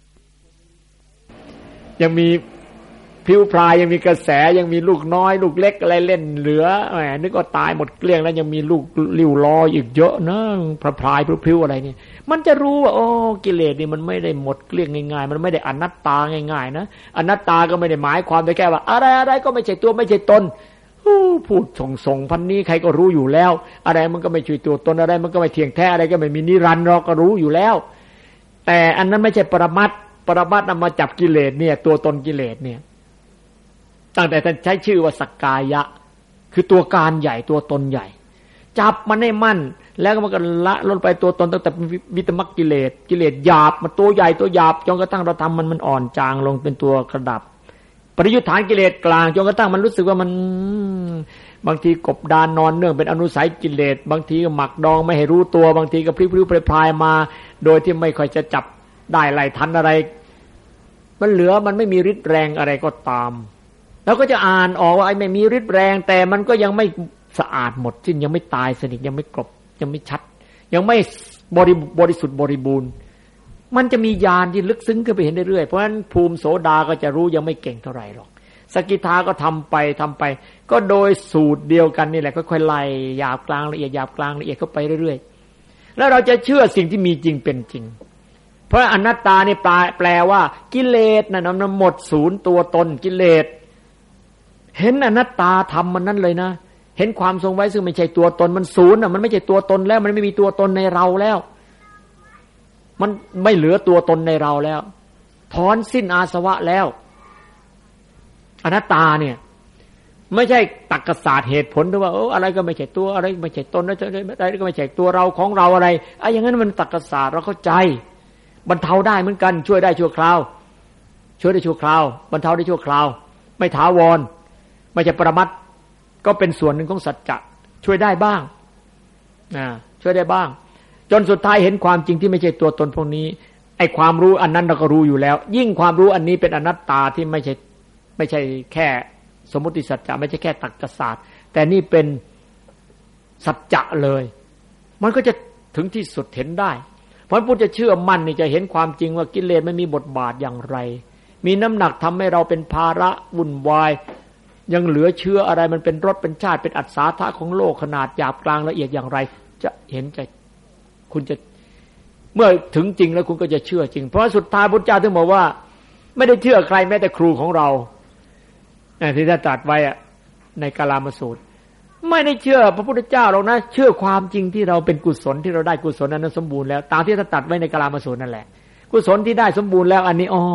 ๆยังมีผิวพรายยังมีกระแสยังมีลูกน้อยลูกเล็กอะไรเล่นเหลือแหมนึกว่าตายหมดเกลี้ยงแล้วยังมีลูกริ้วรอยอีกเยอะนะพระพรายผิวๆอะไรนี่มันจะรู้ว่าโอ้กิเลสนี่มันไม่ได้หมดเกลี้ยงง่ายๆมันไม่ได้อนัตตาง่ายๆนะอนัตตาก็ไม่ได้หมายความแต่แค่ว่าอะไรๆก็ไม่ใช่ตัวไม่ใช่ตนพูดส่งๆพันนี้ใครก็รู้อยู่แล้วอะไรมันก็ไม่ใช่ตัวตนอะไรมันก็ไม่เที่ยงแท้อะไรก็ไม่มีนิรันดร์เราก็รู้อยู่แล้วแต่อันนั้นไม่ใช่ปรมัตถ์ปรมัตถ์นำมาจับกิเลสเนี่ยตัวตนกิเลสเนี่ยตั้งแต่ท่านใช้ชื่อว่าสักกายะคือตัวการใหญ่ตัวตนใหญ่จับมันให้มั่นแล้วก็มันก็ละลงไปตัวตนตั้งแต่วิตมัคกิเลสกิเลสหยาบมันตัวใหญ่ตัวหยาบจนกระทั่งเราทำมันมันอ่อนจางลงเป็นตัวกระดับปริยุทธานกิเลสกลางจนกระทั่งมันรู้สึกว่ามันบางทีกบดานนอนเนื่องเป็นอนุสัยกิเลสบางทีก็หมักดองไม่ให้รู้ตัวบางทีก็พลิ้วๆพลายๆมาโดยที่ไม่ค่อยจะจับได้ไล่ทันอะไรมันเหลือมันไม่มีฤทธิ์แรงอะไรก็ตามแล้วก็จะอ่านออกว่าไอ้ไม่มีฤทธิ์แรงแต่มันก็ยังไม่สะอาดหมดสิ้นยังไม่ตายสนิทยังไม่กลบยังไม่ชัดยังไม่บริบริสุทธิ์บริบูรณ์มันจะมีญาณที่ลึกซึ้งขึ้นไปเห็นเรื่อยๆเพราะฉะนั้นภูมิโสดาก็จะรู้ยังไม่เก่งเท่าไหร่หรอกสกิทาก็ทำไปทำไปก็โดยสูตรเดียวกันนี่แหละค่อยๆไล่หยาบกลางละเอียดหยาบกลางละเอียดเข้าไปเรื่อยๆแล้วเราจะเชื่อสิ่งที่มีจริงเป็นจริงเพราะอนัตตานี่แปลว่ากิเลสน่ะมันหมดศูนย์ตัวตนกิเลสเห็นอนัตตาธรรมมันนั่นเลยนะเห็นความทรงไว้ซึ่งไม่ใช่ตัวตนมันศูนย์น่ะมันไม่ใช่ตัวตนแล้วมันไม่มีตัวตนในเราแล้วมันไม่เหลือตัวตนในเราแล้วถอนสิ้นอาสวะแล้วอนัตตาเนี่ยไม่ใช่ตรรกศาสตร์เหตุผลด้วยว่าเอออะไรก็ไม่ใช่ตัวอะไรไม่ใช่ตนอะไรก็ไม่ใช่ตัวเราของเราอะไรไอ้อย่างนั้นมันตรรกศาสตร์เราเข้าใจบรรเทาได้เหมือนกันช่วยได้ชั่วคราวช่วยได้ชั่วคราวบรรเทาได้ชั่วคราวไม่ถาวรไม่ใช่ปรมัตถ์ก็เป็นส่วนหนึ่งของสัจจะช่วยได้บ้างนะช่วยได้บ้างจนสุดท้ายเห็นความจริงที่ไม่ใช่ตัวตนพวกนี้ไอ้ความรู้อันนั้นเราก็รู้อยู่แล้วยิ่งความรู้อันนี้เป็นอนัตตาที่ไม่ใช่ไม่ใช่แค่สมมติสัจจะไม่ใช่แค่ตรรกศาสตร์แต่นี่เป็นสัจจะเลยมันก็จะถึงที่สุดเห็นได้เพราะผู้จะเชื่อมั่นนี่จะเห็นความจริงว่ากิเลสไม่มีบทบาทอย่างไรมีน้ำหนักทำให้เราเป็นภาระวุ่นวายยังเหลือเชื่ออะไรมันเป็นรสเป็นชาติเป็นอัศธาของโลกขนาดหยาบกลางละเอียดอย่างไรจะเห็นใจคุณจะเมื่อถึงจริงแล้วคุณก็จะเชื่อจริงเพราะสุดท้ายพุทธเจ้าถึงบอกว่าไม่ได้เชื่อใครแม้แต่ครูของเราที่ท่านตรัสไว้ในกาลามสูตรไม่ได้เชื่อพระพุทธเจ้าหรอกนะเชื่อความจริงที่เราเป็นกุศลที่เราได้กุศลนั้นสมบูรณ์แล้วตามที่ท่านตรัสไว้ในกาลามสูตรนั่นแหละกุศลที่ได้สมบูรณ์แล้วอันนี้อ๋อ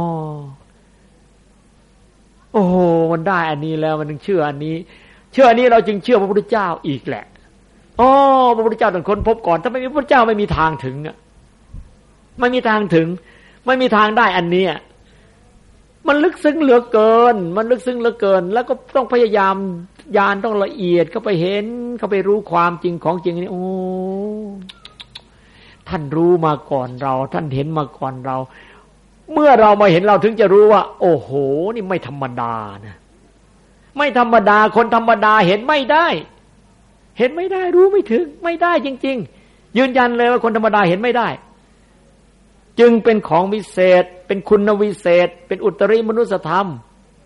โอ้โหมันได้อันนี้แล้วมันถึงเชื่ออันนี้เชื่ออันนี้เราจึงเชื่อพระพุทธเจ้าอีกแหละอ๋อพระพุทธเจ้าต้องค้นพบก่อนถ้าไม่มีพระพุทธเจ้าไม่มีทางถึงอ่ะไม่มีทางถึงไม่มีทางได้อันนี้มันลึกซึ้งเหลือเกินมันลึกซึ้งเหลือเกินแล้วก็ต้องพยายามญาณต้องละเอียดเข้าไปเห็นเข้าไปรู้ความจริงของจริงนี่โอ้ท่านรู้มาก่อนเราท่านเห็นมาก่อนเราเมื่อเรามาเห็นเราถึงจะรู้ว่าโอ้โหนี่ไม่ธรรมดานะไม่ธรรมดาคนธรรมดาเห็นไม่ได้เห็นไม่ได้รู้ไม่ถึงไม่ได้จริงๆยืนยันเลยว่าคนธรรมดาเห็นไม่ได้จึงเป็นของวิเศษเป็นคุณวิเศษเป็นอุตริมนุสธรรม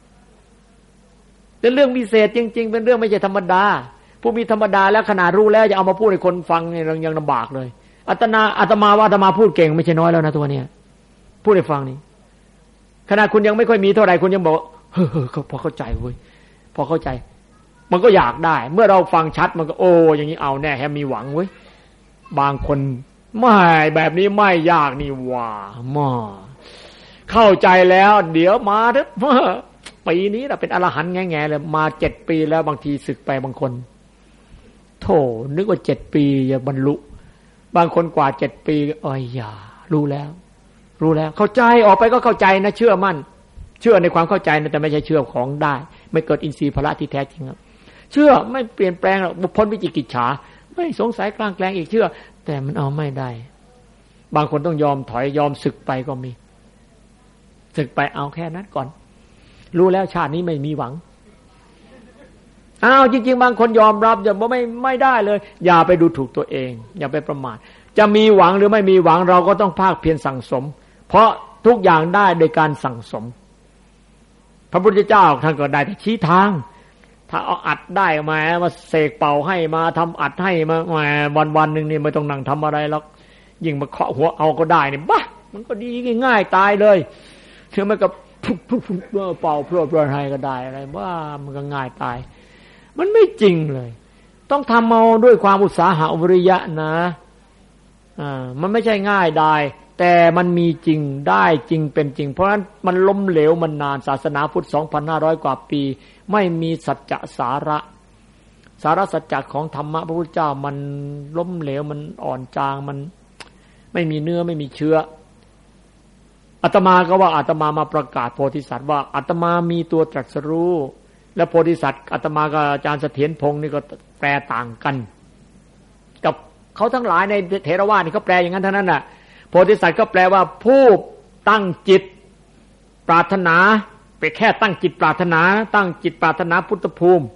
เป็นเรื่องวิเศษจริงๆเป็นเรื่องไม่ใช่ธรรมดาผู้มีธรรมดาแล้วขนาดรู้แล้วจะเอามาพูดให้คนฟังเนี่ยยังลำบากเลยอาตนาอาตมาว่าอาตมาพูดเก่งไม่ใช่น้อยแล้วนะตัวเนี้ยพูดให้ฟังนี่ขนาดคุณยังไม่ค่อยมีเท่าไหร่คุณยังบอกเฮ้อๆพอเข้าใจเว้ยพอเข้าใจมันก็อยากได้เมื่อเราฟังชัดมันก็โอ้อย่างนี้เอาแน่แฮมมีหวังเว้ยบางคนไม่แบบนี้ไม่ยากนี่ว่ามาเข้าใจแล้วเดี๋ยวมาเถอะมาปีนี้เราเป็นอรหันต์แง่ๆเลยมาเจ็ดปีแล้วบางทีสึกไปบางคนโธ่นึกว่าเจ็ดปีจะบรรลุบางคนกว่าเจ็ดปีเอ้ยอย่ารู้แล้วรู้แล้วเข้าใจออกไปก็เข้าใจนะเชื่อมั่นเชื่อในความเข้าใจนะแต่ไม่ใช่เชื่อของได้ไม่เกิดอินทรีย์พละที่แท้จริงครับเชื่อไม่เปลี่ยนแปลงหรอกพ้นวิจิกิจฉาไม่สงสัยกลางแกล้งอีกเชื่อแต่มันเอาไม่ได้บางคนต้องยอมถอยยอมสึกไปก็มีสึกไปเอาแค่นั้นก่อนรู้แล้วชาตินี้ไม่มีหวังอ้าวจริงๆบางคนยอมรับอย่าบอกไม่ไม่ได้เลยอย่าไปดูถูกตัวเองอย่าไปประมาทจะมีหวังหรือไม่มีหวังเราก็ต้องภาคเพียรสั่งสมเพราะทุกอย่างได้โดยการสั่งสมพระพุทธเจ้าท่านก็ได้แต่ชี้ทางถ้าเอาอัดได้มามาเสกเป่าให้มาทำอัดให้มาวันวันหนึ่งนี่ไม่ต้องนั่งทำอะไรหรอกยิ่งมาเคาะหัวเอาก็ได้เนี่ยบ้ามันก็ดีง่ายๆตายเลยเชื่อไหมกับเป่าเพื่อเพื่อให้ก็ได้อะไรบ้ามันก็ง่ายตายมันไม่จริงเลยต้องทำเอาด้วยความอุตสาหะวิริยะนะอ่ามันไม่ใช่ง่ายได้แต่มันมีจริงได้จริงเป็นจริงเพราะฉะนั้นมันล้มเหลวมันนานศาสนาพุทธ สองพันห้าร้อย กว่าปีไม่มีสัจจะสาระสาระสัจจะของธรรมะพระพุทธเจ้ามันล้มเหลวมันอ่อนจางมันไม่มีเนื้อไม่มีเชื้ออาตมาก็ว่าอาตมามาประกาศโพธิสัตว์ว่าอาตมามีตัวตรัสรู้และโพธิสัตว์อาตมากับอาจารย์เสถียรพงศ์นี่ก็แปลต่างกันกับเขาทั้งหลายในเถรวาทนี่เขาแปลอย่างนั้นเท่านั้นน่ะโพธิสัตว์ก็แปลว่าผู้ตั้งจิตปรารถนาไปแค่ตั้งจิตปรารถนาตั้งจิตปรารถนาพุทธภูมิ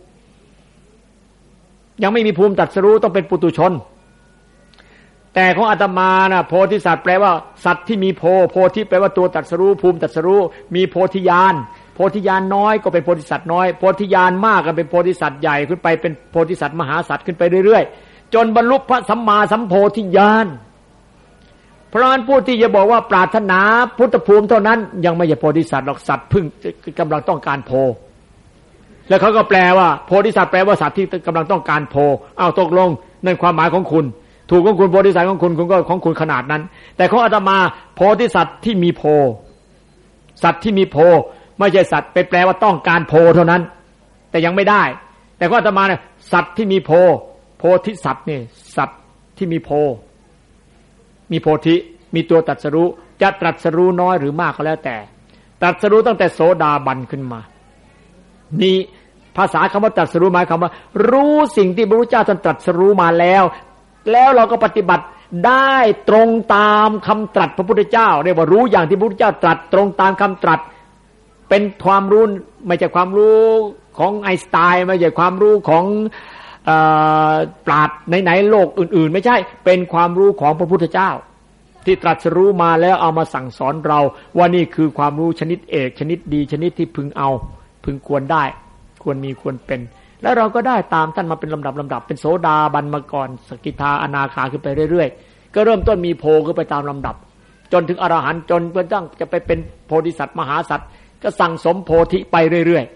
ยังไม่มีภูมิตรัสรู้ต้องเป็นปุถุชนแต่ของอาตมาน่ะโพธิสัตว์แปลว่าสัตว์ที่มีโพโพธิแปลว่าตัวตรัสรู้ภูมิตรัสรู้มีโพธิญาณโพธิญาณน้อยก็เป็นโพธิสัตว์น้อยโพธิญาณมากก็เป็นโพธิสัตว์ใหญ่ขึ้นไปเป็นโพธิสัตว์มหาสัตว์ขึ้นไปเรื่อยๆจนบรรลุพระสัมมาสัมโพธิญาณเพราะฉะนั้นผู้ที่จะบอกว่าปรารถนาพุทธภูมิเท่านั้นยังไม่ใช่โพธิสัตว์หรอกสัตว์พึ่งกำลังต้องการโพแล้วเขาก็แปลว่าโพธิสัตว์แปลว่าสัตว์ที่กำลังต้องการโพอ้าวตกลงนั่นความหมายของคุณถูกของคุณโพธิสัตว์ของคุณคุณก็ของคุณขนาดนั้นแต่ของอาตมาโพธิสัตว์ที่มีโพสัตว์ที่มีโพไม่ใช่สัตว์ไปแปลว่าต้องการโพเท่านั้นแต่ยังไม่ได้แต่ของอาตมาเนี่ยสัตว์ที่มีโพโพธิสัตว์นี่สัตว์ที่มีโพมีโพธิมีตัวตรัสรู้จะตรัสรู้น้อยหรือมากก็แล้วแต่ตรัสรู้ตั้งแต่โสดาบันขึ้นมานี่ภาษาคำว่าตรัสรู้หมายคำว่ารู้สิ่งที่พระพุทธเจ้าท่านตรัสรู้มาแล้วแล้วเราก็ปฏิบัติได้ตรงตามคำตรัสพระพุทธเจ้าเรียกว่ารู้อย่างที่พระพุทธเจ้าตรัสตรงตามคำตรัสเป็นความรู้ไม่ใช่ความรู้ของไอน์สไตน์ไม่ใช่ความรู้ของปราชญ์ไหนๆโลกอื่นๆไม่ใช่เป็นความรู้ของพระพุทธเจ้าที่ตรัสรู้มาแล้วเอามาสั่งสอนเราว่านี่คือความรู้ชนิดเอกชนิดดีชนิดที่พึงเอาพึงควรได้ควรมีควรเป็นแล้วเราก็ได้ตามท่านมาเป็นลำดับลำดับเป็นโสดาบันมาก่อนสกิทาอนาคาขึ้นไปเรื่อยๆก็เริ่มต้นมีโพขึ้นไปตามลำดับจนถึงอรหันต์จนเพื่อตั้งจะไปเป็นโพธิสัตว์มหาสัตว์ก็สั่งสมโพธิไปเรื่อย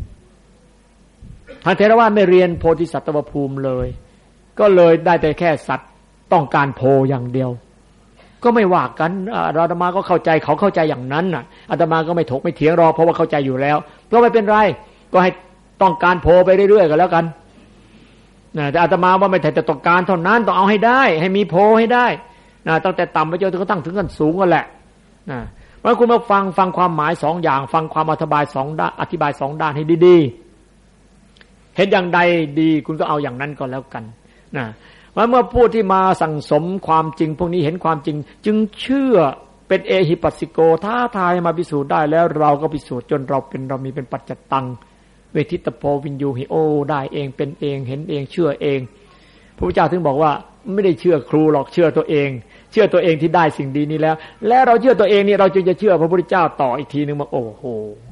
ๆทางเทรวาทไม่เรียนโพธิสัตวภูมิเลยก็เลยได้แต่แค่สัตว์ต้องการโพอย่างเดียวก็ไม่ว่ากันอาตมาก็เข้าใจเขาเข้าใจอย่างนั้นน่ะอาตมาก็ไม่ถกไม่เถียงรอเพราะว่าเข้าใจอยู่แล้วก็ไม่เป็นไรก็ให้ต้องการโพไปเรื่อยๆกันแล้วกันนะแต่อาตมาว่าไม่แต่ต้องการเท่านั้นต้องเอาให้ได้ให้มีโพให้ได้นะตั้งแต่ต่ำไปจนถึงตั้งถึงขั้นสูงกันแหละนะเพราะคุณมาฟังฟังความหมายสองอย่างฟังความอธิบายสองด้านอธิบายสองด้านให้ดีๆเห็นอย่างใดดีคุณก็เอาอย่างนั้นก็แล้วกันนะว่าเมื่อผู้ที่มาสั่งสมความจริงพวกนี้เห็นความจริงจึงเชื่อเป็นเอหิปัสสิโกท้าทายมาพิสูจน์ได้แล้วเราก็พิสูจน์จนเราเป็นเรามีเป็นปัจจตังเวทิตโพวินยูหิโอได้เองเป็นเองเห็นเองเชื่อเองพระพุทธเจ้าถึงบอกว่าไม่ได้เชื่อครูหรอกเชื่อตัวเองเชื่อตัวเองที่ได้สิ่งดีนี้แล้วแล้วเราเชื่อตัวเองนี่เราจึงจะเชื่อพระพุทธเจ้าต่ออีกทีนึงว่าโอ้โห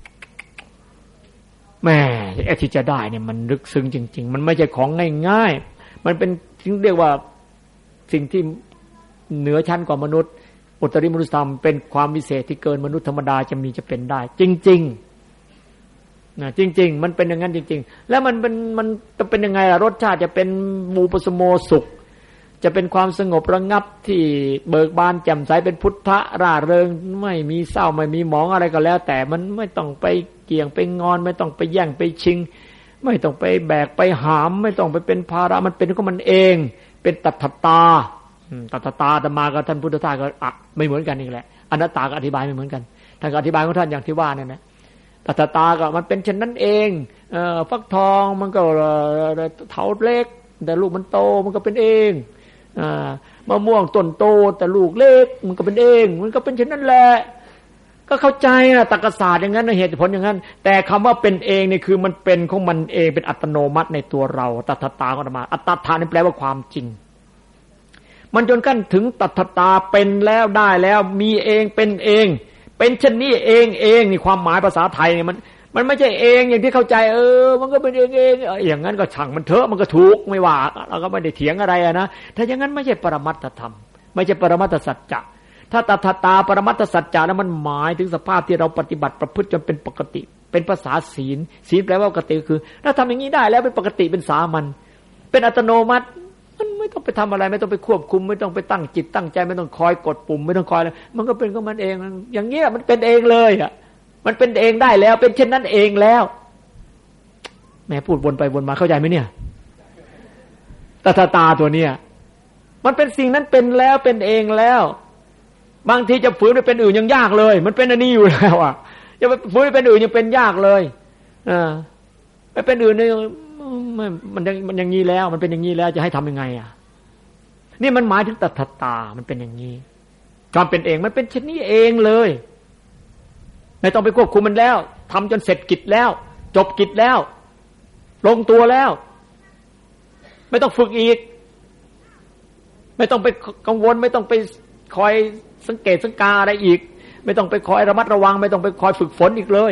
แม่ไอ้ที่จะได้เนี่ยมันลึกซึ้งจริงๆมันไม่ใช่ของง่ายๆมันเป็นสิ่งเรียกว่าสิ่งที่เหนือชั้นกว่ามนุษย์อุตริมนุษยธรรมเป็นความวิเศษที่เกินมนุษย์ธรรมดาจะมีจะเป็นได้จริงๆนะจริงๆมันเป็นอย่างนั้นจริงๆแล้วมันเป็นมันจะเป็นยังไงล่ะรสชาติจะเป็นมูปสโมสุขจะเป็นความสงบระงับที่เบิกบานแจ่มใสเป็นพุทธะร่าเริงไม่มีเศร้าไม่มีหมองอะไรก็แล้วแต่มันไม่ต้องไปเกี่ยงไปงอนไม่ต้องไปแย่งไปชิงไม่ต้องไปแบกไปหามไม่ต้องไปเป็นภาระมันเป็นของมันเองเป็นตัทตาตัทตาธรรมากับท่านพุทธทาสก็ไม่เหมือนกันอีกแหละอนัตตาก็อธิบายไม่เหมือนกันท่านก็อธิบายของท่านอย่างที่ว่าเนี่ยนะตัทตาก็มันเป็นเช่นนั้นเองเอ่อฟักทองมันก็เถาเล็กแต่ลูกมันโตมันก็เป็นเองอ่ามะม่วงต้นโตแต่ลูกเล็กมันก็เป็นเองมันก็เป็นเช่นนั้นแหละก็เข้าใจนะตรรกศาสตร์อย่างนั้นเหตุผลอย่างนั้นแต่คำว่าเป็นเองนี่คือมันเป็นของมันเองเป็นอัตโนมัติในตัวเราตัทตาก็มาอัตตานี่แปลว่าความจริงมันจนกั้นถึงตัทตาเป็นแล้วได้แล้วมีเองเป็นเองเป็นเช่นนี้เองเองนี่ความหมายภาษาไทยเนี่ยมันมันไม่ใช่เองอย่างที่เข้าใจเออมันก็เป็นเองเองอย่างนั้นก็ช่างมันเถอะมันก็ถูกไม่ว่าเราก็ไม่ได้เถียงอะไรนะถ้าอย่างนั้นไม่ใช่ปรมัตถธรรมไม่ใช่ปรมัตถสัจจะถ้าตัทตาปรมัตถสัจจะนั้นมันหมายถึงสภาพที่เราปฏิบัติประพฤติจนเป็นปกติเป็นภาษาศีลศีลแปลว่าปกติคือถ้าทำอย่างนี้ได้แล้วเป็นปกติเป็นสามัญเป็นอัตโนมัติมันไม่ต้องไปทำอะไรไม่ต้องไปควบคุมไม่ต้องไปตั้งจิตตั้งใจไม่ต้องคอยกดปุ่มไม่ต้องคอยอะไรมันก็เป็นของมันเองอย่างเงี้ยมันเป็นเองเลยอ่ะมันเป็นเองได้แล้วเป็นเช่นนั้นเองแล้วแม่พูดวนไปวนมาเข้าใจไหมเนี่ยตัทตาตัวเนี้ยมันเป็นสิ่งนั้นเป็นแล้วเป็นเองแล้วบางทีจะฝืนไปเป็นอื่นยังยากเลยมันเป็นอันนี้อยู่แล้วอ่ะจะไปฝืนไปเป็นอื่นยังเป็นยากเลยอ่าไปเป็นอื่นเนี่ยมันมันมันอย่างนี้แล้วมันเป็นอย่างนี้แล้วจะให้ทำยังไงอ่ะนี่มันหมายถึงตัทตามันเป็นอย่างนี้ความเป็นเองมันเป็นเช่นนี้เองเลยไม่ต้องไปควบคุมมันแล้วทำจนเสร็จกิจแล้วจบกิจแล้วลงตัวแล้วไม่ต้องฝึกอีกไม่ต้องไปกังวลไม่ต้องไปคอยสังเกตสังกาอะไรอีกไม่ต้องไปคอยระมัดระวังไม่ต้องไปคอยฝึกฝนอีกเลย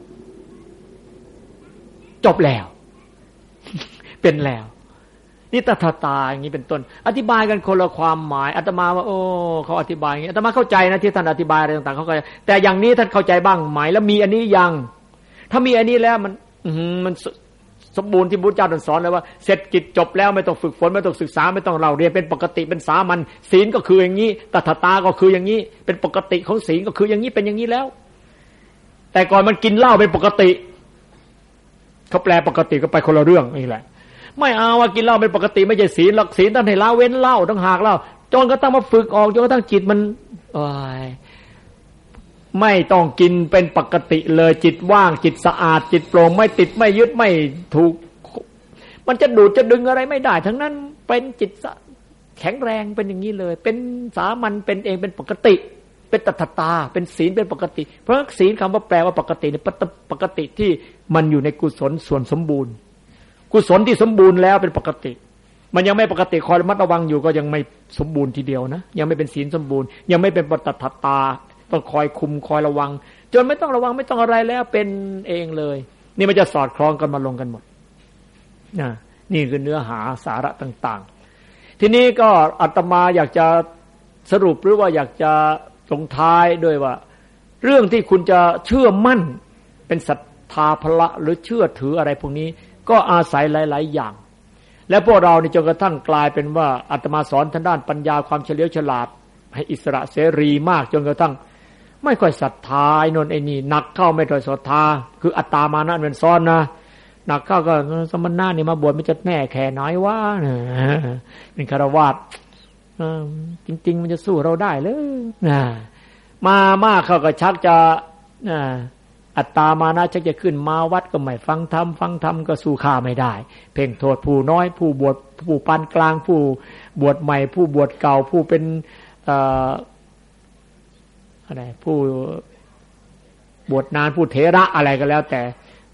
จบแล้ว เป็นแล้วนี่ตัทตาอย่างนี้เป็นต้นอธิบายกันคนละความหมายอาตมาว่าโอ้เขาอธิบายอย่างนี้อาตมาเข้าใจนะที่ท่านอธิบายอะไรต่างๆเขาเข้าใจแต่อย่างนี้ท่านเข้าใจบ้างไหมแล้วมีอันนี้ยังถ้ามีอันนี้แล้วมันมันสมบูรณ์ที่พุทธเจ้าตรัสสอนเลยว่าเสร็จกิจจบแล้วไม่ต้องฝึกฝนไม่ต้องศึกษาไม่ต้องเล่าเรียนเป็นปกติเป็นสามัญศีลก็คืออย่างนี้ตัทตาก็คืออย่างนี้เป็นปกติของศีลก็คืออย่างนี้เป็นอย่างนี้แล้วแต่ก่อนมันกินเหล้าเป็นปกติเขาแปลปกติก็ไปคนละเรื่องนี่แหละไม่เอาว่ากินเหล้าเป็นปกติไม่ใช่ศีลหลักศีลท่านให้ละเว้นเหล้าต้องหากเหล้าจนกระทั่งมาฝึกออกจนกระทั่งจิตมันโอ้ยไม่ต้องกินเป็นปกติเลยจิตว่างจิตสะอาดจิตโปร่งไม่ติดไม่ยึดไม่ถูกมันจะดูดจะดึงอะไรไม่ได้ทั้งนั้นเป็นจิตแข็งแรงเป็นอย่างนี้เลยเป็นสามัญเป็นเองเป็นปกติเป็นตัทตาเป็นศีลเป็นปกติเพราะศีลคำว่าแปลว่าปกติเนี่ยปกติที่มันอยู่ในกุศลส่วนสมบูรณ์กุศลที่สมบูรณ์แล้วเป็นปกติมันยังไม่ปกติคอยระมัดระวังอยู่ก็ยังไม่สมบูรณ์ทีเดียวนะยังไม่เป็นศีลสมบูรณ์ยังไม่เป็นตัทตาต้องคอยคุมคอยระวังจนไม่ต้องระวังไม่ต้องอะไรแล้วเป็นเองเลยนี่มันจะสอดคล้องกันมาลงกันหมดนะนี่คือเนื้อหาสาระต่างๆทีนี้ก็อาตมาอยากจะสรุปหรือว่าอยากจะลงท้ายด้วยว่าเรื่องที่คุณจะเชื่อมั่นเป็นศรัทธาพละหรือเชื่อถืออะไรพวกนี้ก็อาศัยหลายๆอย่างและพวกเรานี่จนกระทั่งกลายเป็นว่าอาตมาสอนทางด้านปัญญาความเฉลียวฉลาดให้อิสระเสรีมากจนกระทั่งไม่ค่อยศรัทธาไอ้นนไอ้นี่หนักเข้าไม่ค่อยศรัทธาคืออัตตามานะเป็นซ้อนนะหนักเข้าก็สมณะนี่มาบวชมันจะแน่แค่น้อยวะเป็นคฤหัสถ์จริงๆมันจะสู้เราได้เลยมามากเข้าก็ชักจะอัตตามานะชักจะขึ้นมาวัดก็ไม่ฟังธรรมฟังธรรมก็สู้ข้าไม่ได้เพ่งโทษผู้น้อยผู้บวชผู้ปานกลางผู้บวชใหม่ผู้บวชเก่าผู้เป็นอะไรผู้บวชนานผู้เถระอะไรก็แล้วแต่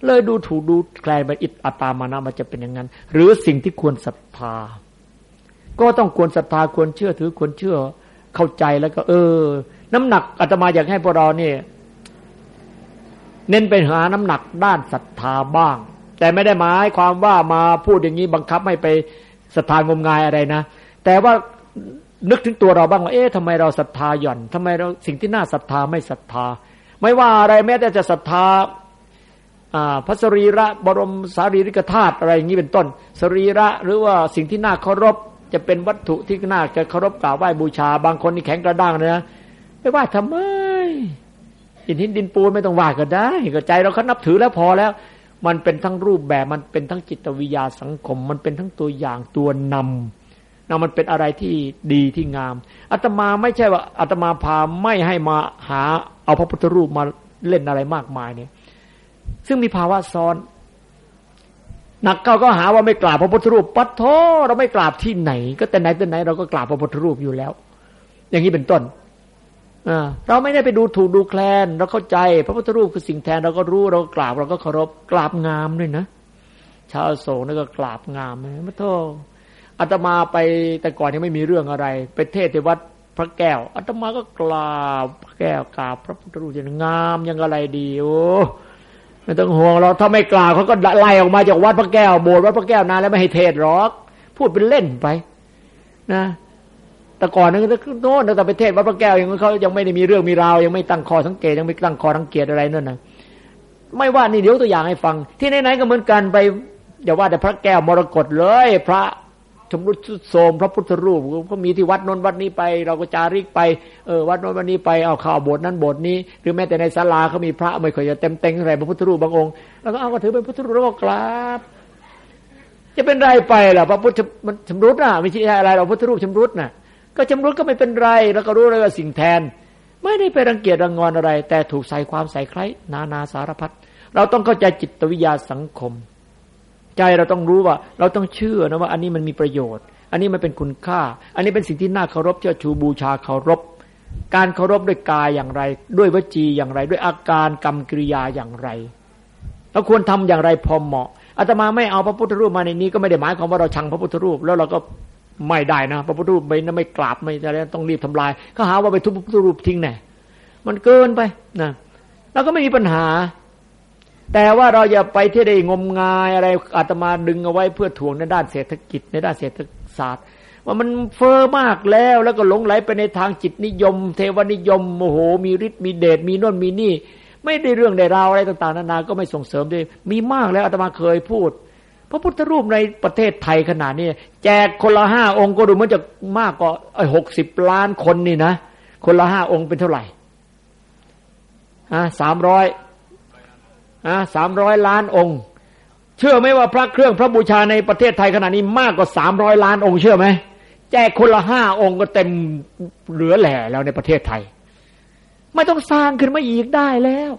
เลยดูถูกดูแคลนไปอิตอัตตามานะมันจะเป็นอย่างนั้นหรือสิ่งที่ควรศรัทธาก็ต้องควรศรัทธาควรเชื่อถือควรเชื่อเข้าใจแล้วก็เออน้ำหนักอาตมาอยากให้พวกเราเนี่ยเน้นไปหาน้ำหนักด้านศรัทธาบ้างแต่ไม่ได้หมายความว่ามาพูดอย่างนี้บังคับให้ไปศรัทธางมงายอะไรนะแต่ว่านึกถึงตัวเราบ้างว่าเอ๊ะทำไมเราศรัทธาหย่อนทำไมเราสิ่งที่น่าศรัทธาไม่ศรัทธาไม่ว่าอะไรแม้แต่จะศรัทธาพระสรีระบรมสารีริกธาตุอะไรอย่างนี้เป็นต้นสรีระหรือว่าสิ่งที่น่าเคารพจะเป็นวัตถุที่น่าจะเคารพกราบไหว้บูชาบางคนนี่แข็งกระด้างเลยนะไม่ว่าทำไมหินหินดินปูนไม่ต้องว่าก็ได้ก็ใจเราเขานับถือแล้วพอแล้วมันเป็นทั้งรูปแบบมันเป็นทั้งจิตวิทยาสังคมมันเป็นทั้งตัวอย่างตัวนำนะมันเป็นอะไรที่ดีที่งามอาตมาไม่ใช่ว่าอาตมาพาไม่ให้มาหาเอาพระพุทธรูปมาเล่นอะไรมากมายเนี่ยซึ่งมีภาวะซ้อนหนักเก้าก็หาว่าไม่กราบพระพุทธรูปปัดโธเราไม่กราบที่ไหนก็แต่ไหนแต่ไหนเราก็กราบพระพุทธรูปอยู่แล้วอย่างนี้เป็นต้นเราไม่ได้ไปดูถูกดูแคลนเราเข้าใจพระพุทธรูปคือสิ่งแทนเราก็รู้เรากราบเราก็เคารพกราบงามด้วยนะชาวโศกนี่ก็กราบงามนะมาโธอาตมาไปแต่ก่อนยังไม่มีเรื่องอะไรไปเทศน์ที่วัดพระแก้วอาตมาก็กราบพระแก้วกราบพระพุทธรูปอย่างงามยังอะไรดีโอ้ไม่ต้องห่วงเราถ้าไม่กราบเขาก็ไล่ออกมาจากวัดพระแก้วโบสถ์วัดพระแก้วนานแล้วไม่ให้เทศหรอกพูดเป็นเล่นไปนะแต่ก่อนนั้นโน่นแต่ไปเทศวัดพระแก้วยังเขายังไม่ได้มีเรื่องมีราวยังไม่ตั้งคอสังเกตยังไม่ตั้งคอสังเกตอะไรนั่นน่ะไม่ว่านี่เดี๋ยวตัวอย่างให้ฟังที่ไหนๆก็เหมือนกันไปอย่าว่าแต่พระแก้วมรกตเลยพระชมรุดสุดโทรมพระพุทธรูปก็มีที่วัดนนวัดนี้ไปเราก็จาริกไปเออวัดนนวัดนี้ไปเอาเข้าโบสถ์นั้นโบสถ์นี้หรือแม้แต่ในศาลาเขามีพระไม่ค่อยจะเต็มเต็งอะไรพระพุทธรูปบางองค์แล้วก็เอาก็ถือเป็นพุทธรูปแล้วก็กราบจะเป็นไรไปล่ะพระพุทธมันชำรุดน่ะไม่ใช่อะไรเราพุทธรูปชำรุดน่ะก็ชำรุดก็ไม่เป็นไรแล้วก็รู้เลยว่าสิ่งแทนไม่ได้ไปรังเกียจรังงอนอะไรแต่ถูกใส่ความใส่ใครนานาสารพัดเราต้องเข้าใจจิตวิทยาสังคมใจเราต้องรู้ว่าเราต้องเชื่อนะว่าอันนี้มันมีประโยชน์อันนี้มันเป็นคุณค่าอันนี้เป็นสิ่งที่น่าเคารพเชื่อชูบูชาเคารพการเคารพด้วยกายอย่างไรด้วยวจีอย่างไรด้วยอาการกรรมกิริยาอย่างไรเราควรทำอย่างไรพอเหมาะอาตมาไม่เอาพระพุทธรูปมาในนี้ก็ไม่ได้หมายความว่าเราชังพระพุทธรูปแล้วเราก็ไม่ได้นะพระพุทธรูปไม่ไม่กราบไม่อะไรต้องรีบทำลายเขาหาว่าไปทุบพระพุทธรูปทิ้งแน่มันเกินไปนะเราก็ไม่มีปัญหาแต่ว่าเราอย่าไปที่ได้งมงายอะไรอาตมาดึงเอาไว้เพื่อถ่วงในด้านเศรษฐกิจในด้านเศรษฐศาสตร์ว่ามันเฟ้อมากแล้วแล้วก็หลงไหลไปในทางจิตนิยมเทวนิยมโมโหมีฤทธิ์มีเดชมีโน่นมีนี่ไม่ได้เรื่องได้ราวอะไรต่างๆนานาก็ไม่ส่งเสริมด้วยมีมากแล้วอาตมาเคยพูดพระพุทธรูปในประเทศไทยขนาดนี้แจกคนละห้าองค์ก็ดูมันจะมากกว่าไอ้หกสิบล้านคนนี่นะคนละห้าองค์เป็นเท่าไหร่อ่ะสามร้อยอ่ะสามร้อยล้านองค์เชื่อไหมว่าพระเครื่องพระบูชาในประเทศไทยขนาดนี้มากกว่าสามร้อยล้านองค์เชื่อไหมแจกคนละห้าองค์ก็เต็มเหลือแหล่แล้วในประเทศไทยไม่ต้องสร้างขึ้นมาอีกได้แล้ว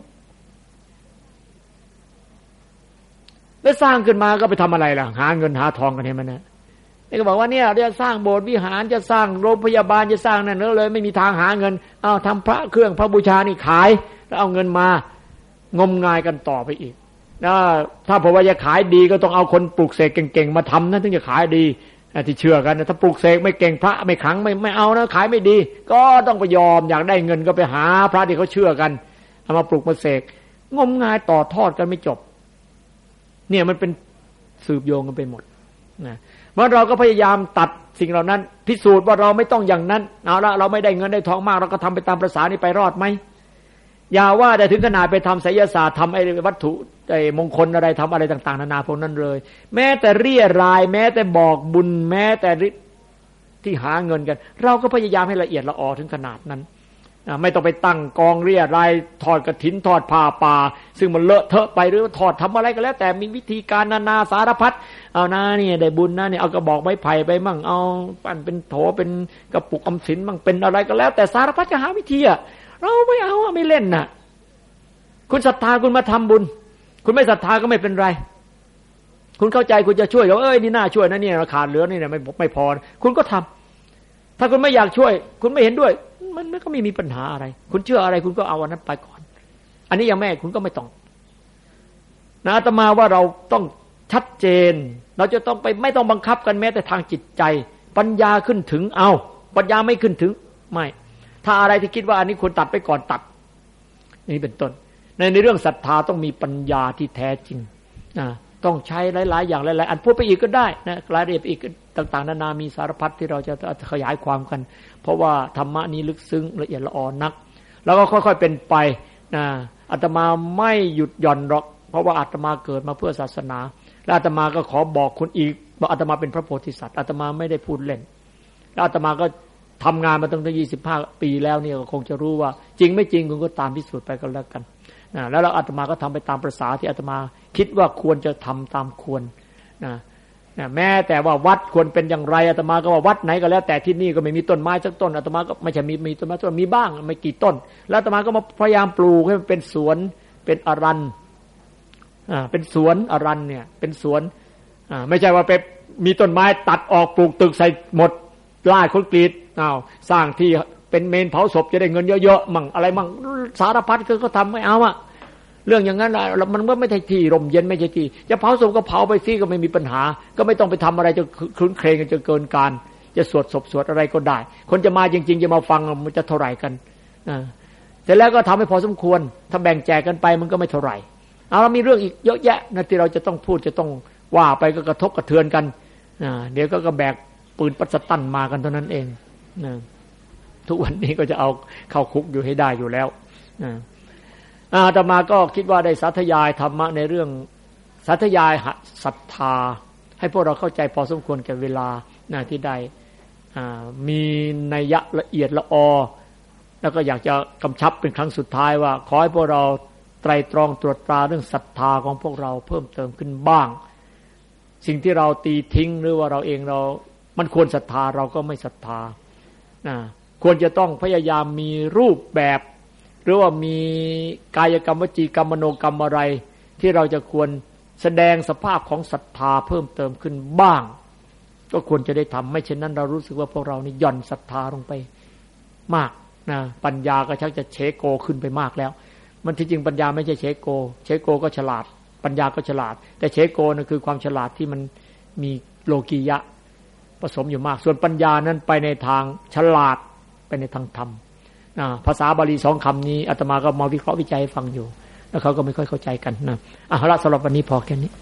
แล้วสร้างขึ้นมาก็ไปทำอะไรล่ะหาเงินหาทองกันให้มันนะนี่ก็บอกว่าเนี่ยจะสร้างโบสถ์วิหารจะสร้างโรงพยาบาลจะสร้างนั่นเลยไม่มีทางหาเงินเอาทำพระเครื่องพระบูชานี่ขายแล้วเอาเงินมางมงายกันต่อไปอีกนะถ้าพอว่าจะขายดีก็ต้องเอาคนปลูกเสกเก่งๆมาทำนะถึงจะขายดีที่เชื่อกันนะถ้าปลูกเสกไม่เก่งพระไม่ขังไม่ไม่เอานะขายไม่ดีก็ต้องไปยอมอยากได้เงินก็ไปหาพระที่เขาเชื่อกันเอามาปลูกมาเสกงมงายต่อทอดกันไม่จบเนี่ยมันเป็นสืบโยงกันไปหมดนะเมื่อเราก็พยายามตัดสิ่งเหล่านั้นพิสูจน์ว่าเราไม่ต้องอย่างนั้นเอาละเราไม่ได้เงินได้ทองมากเราก็ทำไปตามประสานี่ไปรอดไหมอย่าว่าแต่ถึงขนาดไปทำไสยศาสตร์ทำไอ้วัตถุไอ้มงคลอะไรทำอะไรต่างๆนานาพวกนั้นเลยแม้แต่เรี่ยรายแม้แต่บอกบุญแม้แต่ที่หาเงินกันเราก็พยายามให้ละเอียดละออถึงขนาดนั้นไม่ต้องไปตั้งกองเรี่ยรายทอดกฐินทอดผ้าป่าซึ่งมันเลอะเทอะไปหรือทอดทำอะไรก็แล้วแต่มีวิธีการนานาสารพัดเอานะเนี่ยได้บุญนะเนี่ยเอากระบอกไม้ไผ่ไปมั่งเอาปั้นเป็นโถเป็นกระปุกอำสินมั่งเป็นอะไรก็แล้วแต่สารพัดจะหาวิธีอะเราไม่เอาไม่เล่นน่ะคุณศรัทธาคุณมาทำบุญคุณไม่ศรัทธาก็ไม่เป็นไรคุณเข้าใจคุณจะช่วยเราเอ้ยนี่น่าช่วยนะเนี่ยราคาเหลือนี่เนี่ยไม่ไม่พอคุณก็ทำถ้าคุณไม่อยากช่วยคุณไม่เห็นด้วยมันมันก็ไม่มีปัญหาอะไรคุณเชื่ออะไรคุณก็เอาวันนั้นไปก่อนอันนี้ยังแม่คุณก็ไม่ต้องนะอาตมาว่าเราต้องชัดเจนเราจะต้องไปไม่ต้องบังคับกันแม้แต่ทางจิตใจปัญญาขึ้นถึงเอาปัญญาไม่ขึ้นถึงไม่ถ้าอะไรที่คิดว่าอันนี้ควรตัดไปก่อนตัดนี่เป็นต้นในในเรื่องศรัทธาต้องมีปัญญาที่แท้จริงนะต้องใช้หลายๆอย่างหลายๆอันพูดไปอีกก็ได้นะรายละเอียดอีกต่างๆนานามีสารพัดที่เราจะขยายความกันเพราะว่าธรรมะนี้ลึกซึ้งละเอียดละออนักแล้วก็ค่อยๆเป็นไปนะอาตมาไม่หยุดหย่อนหรอกเพราะว่าอาตมาเกิดมาเพื่อศาสนาและอาตมาก็ขอบอกคุณอีกว่าอาตมาเป็นพระโพธิสัตว์อาตมาไม่ได้พูดเล่นและอาตมาก็ทำงานมาตั้งแต่ยี่สิบห้าปีแล้วเนี่ยก็คงจะรู้ว่าจริงไม่จริงคุณก็ตามพิสูจน์ไปก็แล้วกันนะแล้วอาตมาก็ทำไปตามประสาที่อาตมาคิดว่าควรจะทำตามควรนะนะแม้แต่ว่าวัดควรเป็นอย่างไรอาตมาก็ว่าวัดไหนก็แล้วแต่ที่นี่ก็ไม่มีต้นไม้สักต้นอาตมาก็ไม่ใช่มีมีต้นไม้ต้นมีบ้างไม่กี่ต้นแล้วอาตมาก็มาพยายามปลูกให้มันเป็นสวนเป็นอรัญอ่าเป็นสวนอรัญเนี่ยเป็นสวนอ่าไม่ใช่ว่าไปมีต้นไม้ตัดออกปลูกตึกใส่หมดลาดคอนกรีตอ้าวสร้างที่เป็นเมนเผาศพจะได้เงินเยอะๆมั่งอะไรมั่งสารพัดคือเขาทำไม่เอาอะเรื่องอย่างนั้นมันก็ไม่ใช่ที่ร่มเย็นไม่ใช่ที่จะเผาศพก็เผาไปสิก็ไม่มีปัญหาก็ไม่ต้องไปทำอะไรจะคลุ้นเครงกันจนเกินการจะสวดศพสวดอะไรก็ได้คนจะมาจริงๆจะมาฟังมันจะเท่าไหร่กันอ่าแต่แล้วก็ทำให้พอสมควรถ้าแบ่งแจกกันไปมันก็ไม่เท่าไหร่เอาเรามีเรื่องอีกเยอะแยะนะที่เราจะต้องพูดจะต้องว่าไปก็กระทบกระเทือนกันอ่าเดี๋ยวก็ก็แบกปืนปัสตันมากันเท่านั้นเองนะทุกวันนี้ก็จะเอาเข้าคุกอยู่ให้ได้อยู่แล้วนะอาตมาก็คิดว่าได้สาธยายธรรมะในเรื่องสาธยายศรัทธาให้พวกเราเข้าใจพอสมควรแก่เวลานะที่ได้มีนัยยะละเอียดละออแล้วก็อยากจะกำชับเป็นครั้งสุดท้ายว่าขอให้พวกเราไตรตรองตรวจตราเรื่องศรัทธาของพวกเราเพิ่มเติมขึ้นบ้างสิ่งที่เราตีทิ้งหรือว่าเราเองเรามันควรศรัทธาเราก็ไม่ศรัทธานะควรจะต้องพยายามมีรูปแบบหรือว่ามีกายกรรมวจีกรรมมโนกรรมอะไรที่เราจะควรแสดงสภาพของศรัทธาเพิ่มเติมขึ้นบ้างก็ควรจะได้ทำไม่เช่นนั้นเรารู้สึกว่าพวกเรานี่หย่อนศรัทธาลงไปมากนะปัญญาก็ชักจะเชโกขึ้นไปมากแล้วมันที่จริงปัญญาไม่ใช่เชโกเชโกก็ฉลาดปัญญาก็ฉลาดแต่เชโกนั่นคือความฉลาดที่มันมีโลกียะผสมอยู่มากส่วนปัญญานั้นไปในทางฉลาดไปในทางธรรมภาษาบาลีสองคำนี้อาตมาก็มาวิเคราะห์วิจัยให้ฟังอยู่แล้วเขาก็ไม่ค่อยเข้าใจกันนะอ่ะละสำหรับวันนี้พอแค่นี้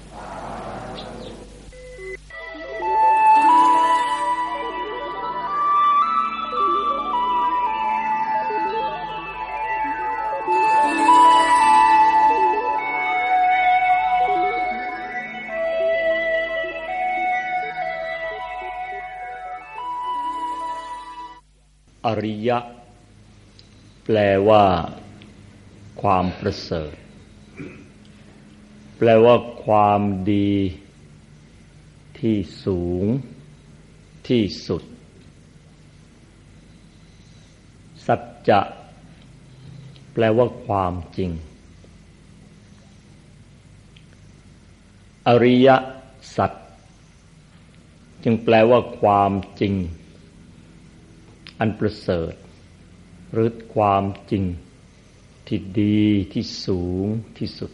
อริยะแปลว่าความประเสริฐแปลว่าความดีที่สูงที่สุดสัจจะแปลว่าความจริงอริยสัจจึงแปลว่าความจริงอันประเสริฐหรือความจริงที่ดีที่สูงที่สุด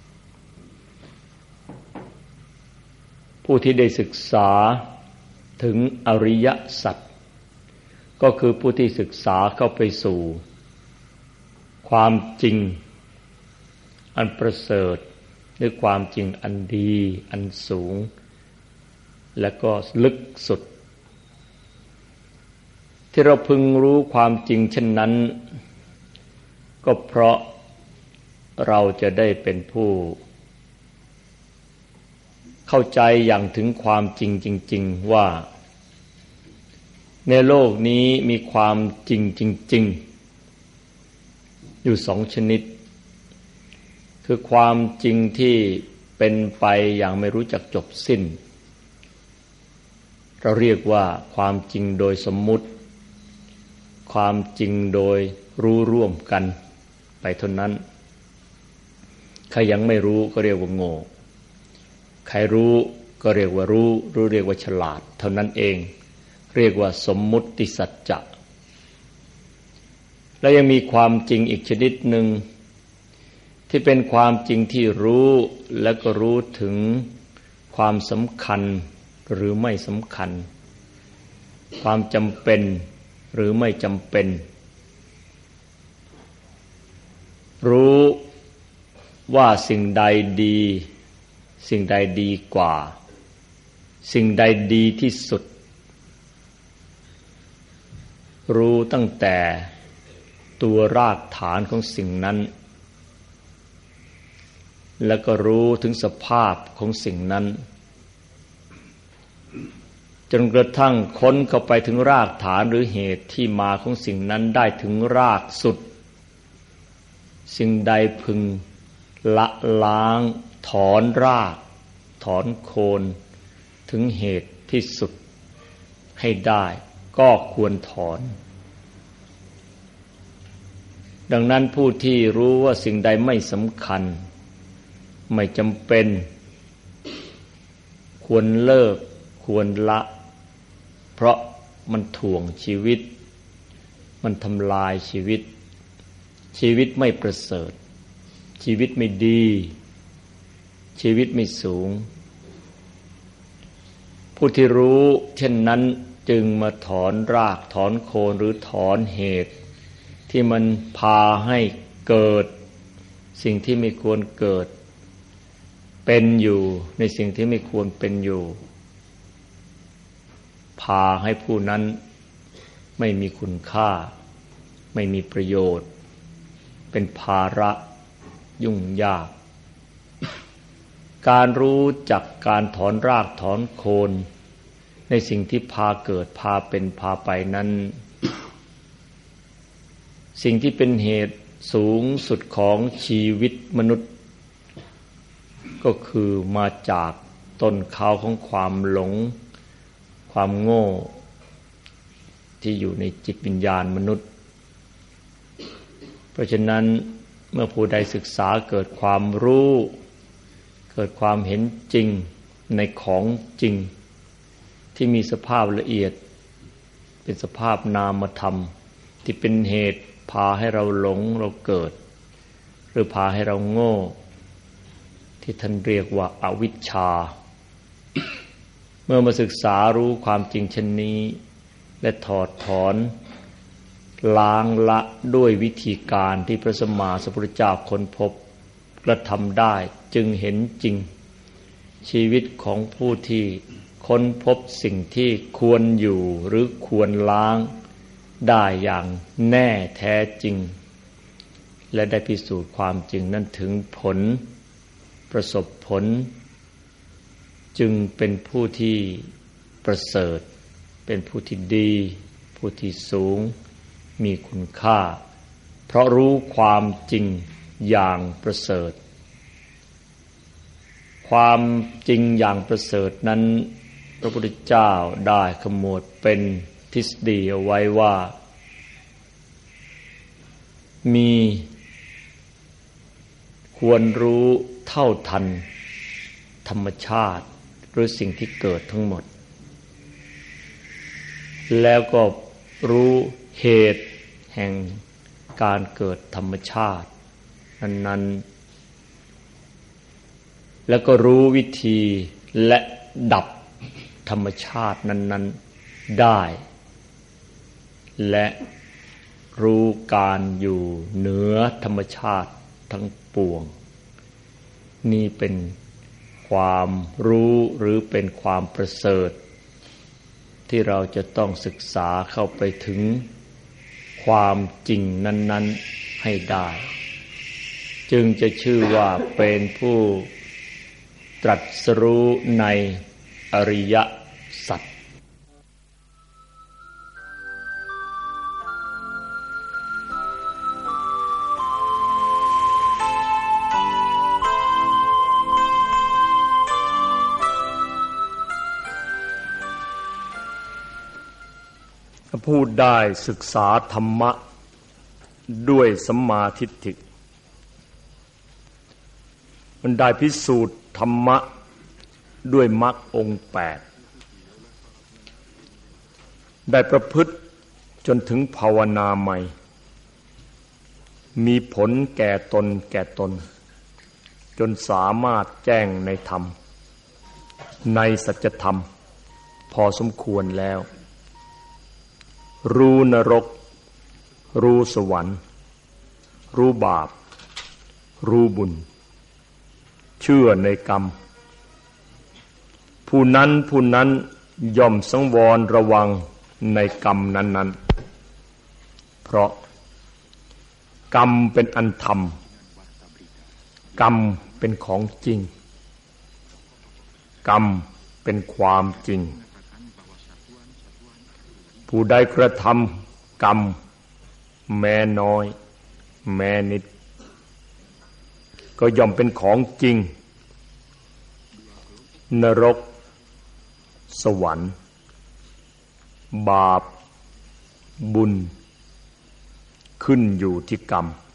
ผู้ที่ได้ศึกษาถึงอริยสัจก็คือผู้ที่ศึกษาเข้าไปสู่ความจริงอันประเสริฐหรือความจริงอันดีอันสูงและก็ลึกสุดที่เราพึงรู้ความจริงเช่นนั้นก็เพราะเราจะได้เป็นผู้เข้าใจอย่างถึงความจริงจริงๆว่าในโลกนี้มีความจริงจริงๆอยู่สองชนิดคือความจริงที่เป็นไปอย่างไม่รู้จักจบสิ้นเราเรียกว่าความจริงโดยสมมุติความจริงโดยรู้ร่วมกันไปเท่านั้นใครยังไม่รู้ก็เรียกว่าโง่ใครรู้ก็เรียกว่ารู้รู้เรียกว่าฉลาดเท่านั้นเองเรียกว่าสมมุติสัจจะและยังมีความจริงอีกชนิดหนึ่งที่เป็นความจริงที่รู้และก็รู้ถึงความสำคัญหรือไม่สำคัญความจำเป็นหรือไม่จำเป็นรู้ว่าสิ่งใดดีสิ่งใดดีกว่าสิ่งใดดีที่สุดรู้ตั้งแต่ตัวรากฐานของสิ่งนั้นแล้วก็รู้ถึงสภาพของสิ่งนั้นจนกระทั่งค้นเข้าไปถึงรากฐานหรือเหตุที่มาของสิ่งนั้นได้ถึงรากสุดสิ่งใดพึงละล้างถอนรากถอนโคนถึงเหตุที่สุดให้ได้ก็ควรถอนดังนั้นผู้ที่รู้ว่าสิ่งใดไม่สำคัญไม่จำเป็นควรเลิกควรละเพราะมันถ่วงชีวิตมันทำลายชีวิตชีวิตไม่ประเสริฐชีวิตไม่ดีชีวิตไม่สูงผู้ที่รู้เช่นนั้นจึงมาถอนรากถอนโคนหรือถอนเหตุที่มันพาให้เกิดสิ่งที่ไม่ควรเกิดเป็นอยู่ในสิ่งที่ไม่ควรเป็นอยู่พาให้ผู้นั้นไม่มีคุณค่าไม่มีประโยชน์เป็นภาระยุ่งยากการรู้จักการถอนรากถอนโคนในสิ่งที่พาเกิดพาเป็นพาไปนั้นสิ่งที่เป็นเหตุสูงสุดของชีวิตมนุษย์ก็คือมาจากต้นเขาของความหลงความโง่ที่อยู่ในจิตวิญญาณมนุษย์เพราะฉะนั้นเมื่อผู้ใดศึกษาเกิดความรู้เกิดความเห็นจริงในของจริงที่มีสภาพละเอียดเป็นสภาพนามธรรมที่เป็นเหตุพาให้เราหลงเราเกิดหรือพาให้เราโง่ที่ท่านเรียกว่าอวิชชาเมื่อมาศึกษารู้ความจริงเช่นนี้และถอดถอนล้างละด้วยวิธีการที่พระสัมมาสัมพุทธเจ้าค้นพบกระทำได้จึงเห็นจริงชีวิตของผู้ที่ค้นพบสิ่งที่ควรอยู่หรือควรล้างได้อย่างแน่แท้จริงและได้พิสูจน์ความจริงนั้นถึงผลประสบผลจึงเป็นผู้ที่ประเสริฐเป็นผู้ที่ดีผู้ที่สูงมีคุณค่าเพราะรู้ความจริงอย่างประเสริฐความจริงอย่างประเสริฐนั้นพระพุทธเจ้าได้ขมวดเป็นทฤษฎีเอาไว้ว่ามีควรรู้เท่าทันธรรมชาติหรือสิ่งที่เกิดทั้งหมดแล้วก็รู้เหตุแห่งการเกิดธรรมชาตินั้นๆแล้วก็รู้วิธีและดับธรรมชาตินั้นๆได้และรู้การอยู่เหนือธรรมชาติทั้งปวงนี่เป็นความรู้หรือเป็นความประเสริฐที่เราจะต้องศึกษาเข้าไปถึงความจริงนั้นๆให้ได้จึงจะชื่อว่าเป็นผู้ตรัสรู้ในอริยสัจพูดได้ศึกษาธรรมะด้วยสัมมาทิฏฐิมันได้พิสูจน์ธรรมะด้วยมรรคองค์แปดได้ประพฤติจนถึงภาวนาใหม่มีผลแก่ตนแก่ตนนสามารถแจ้งในธรรมในสัจธรรมพอสมควรแล้วรู้นรกรู้สวรรค์รู้บาปรู้บุญเชื่อในกรรมผู้นั้นผู้นั้นย่อมสังวรระวังในกรรมนั้นๆเพราะกรรมเป็นอันธรรมกรรมเป็นของจริงกรรมเป็นความจริงผู้ใดกระทำกรรมแม้น้อยแม้นิดก็ย่อมเป็นของจริงนรกสวรรค์บาปบุญขึ้นอยู่ที่กรรม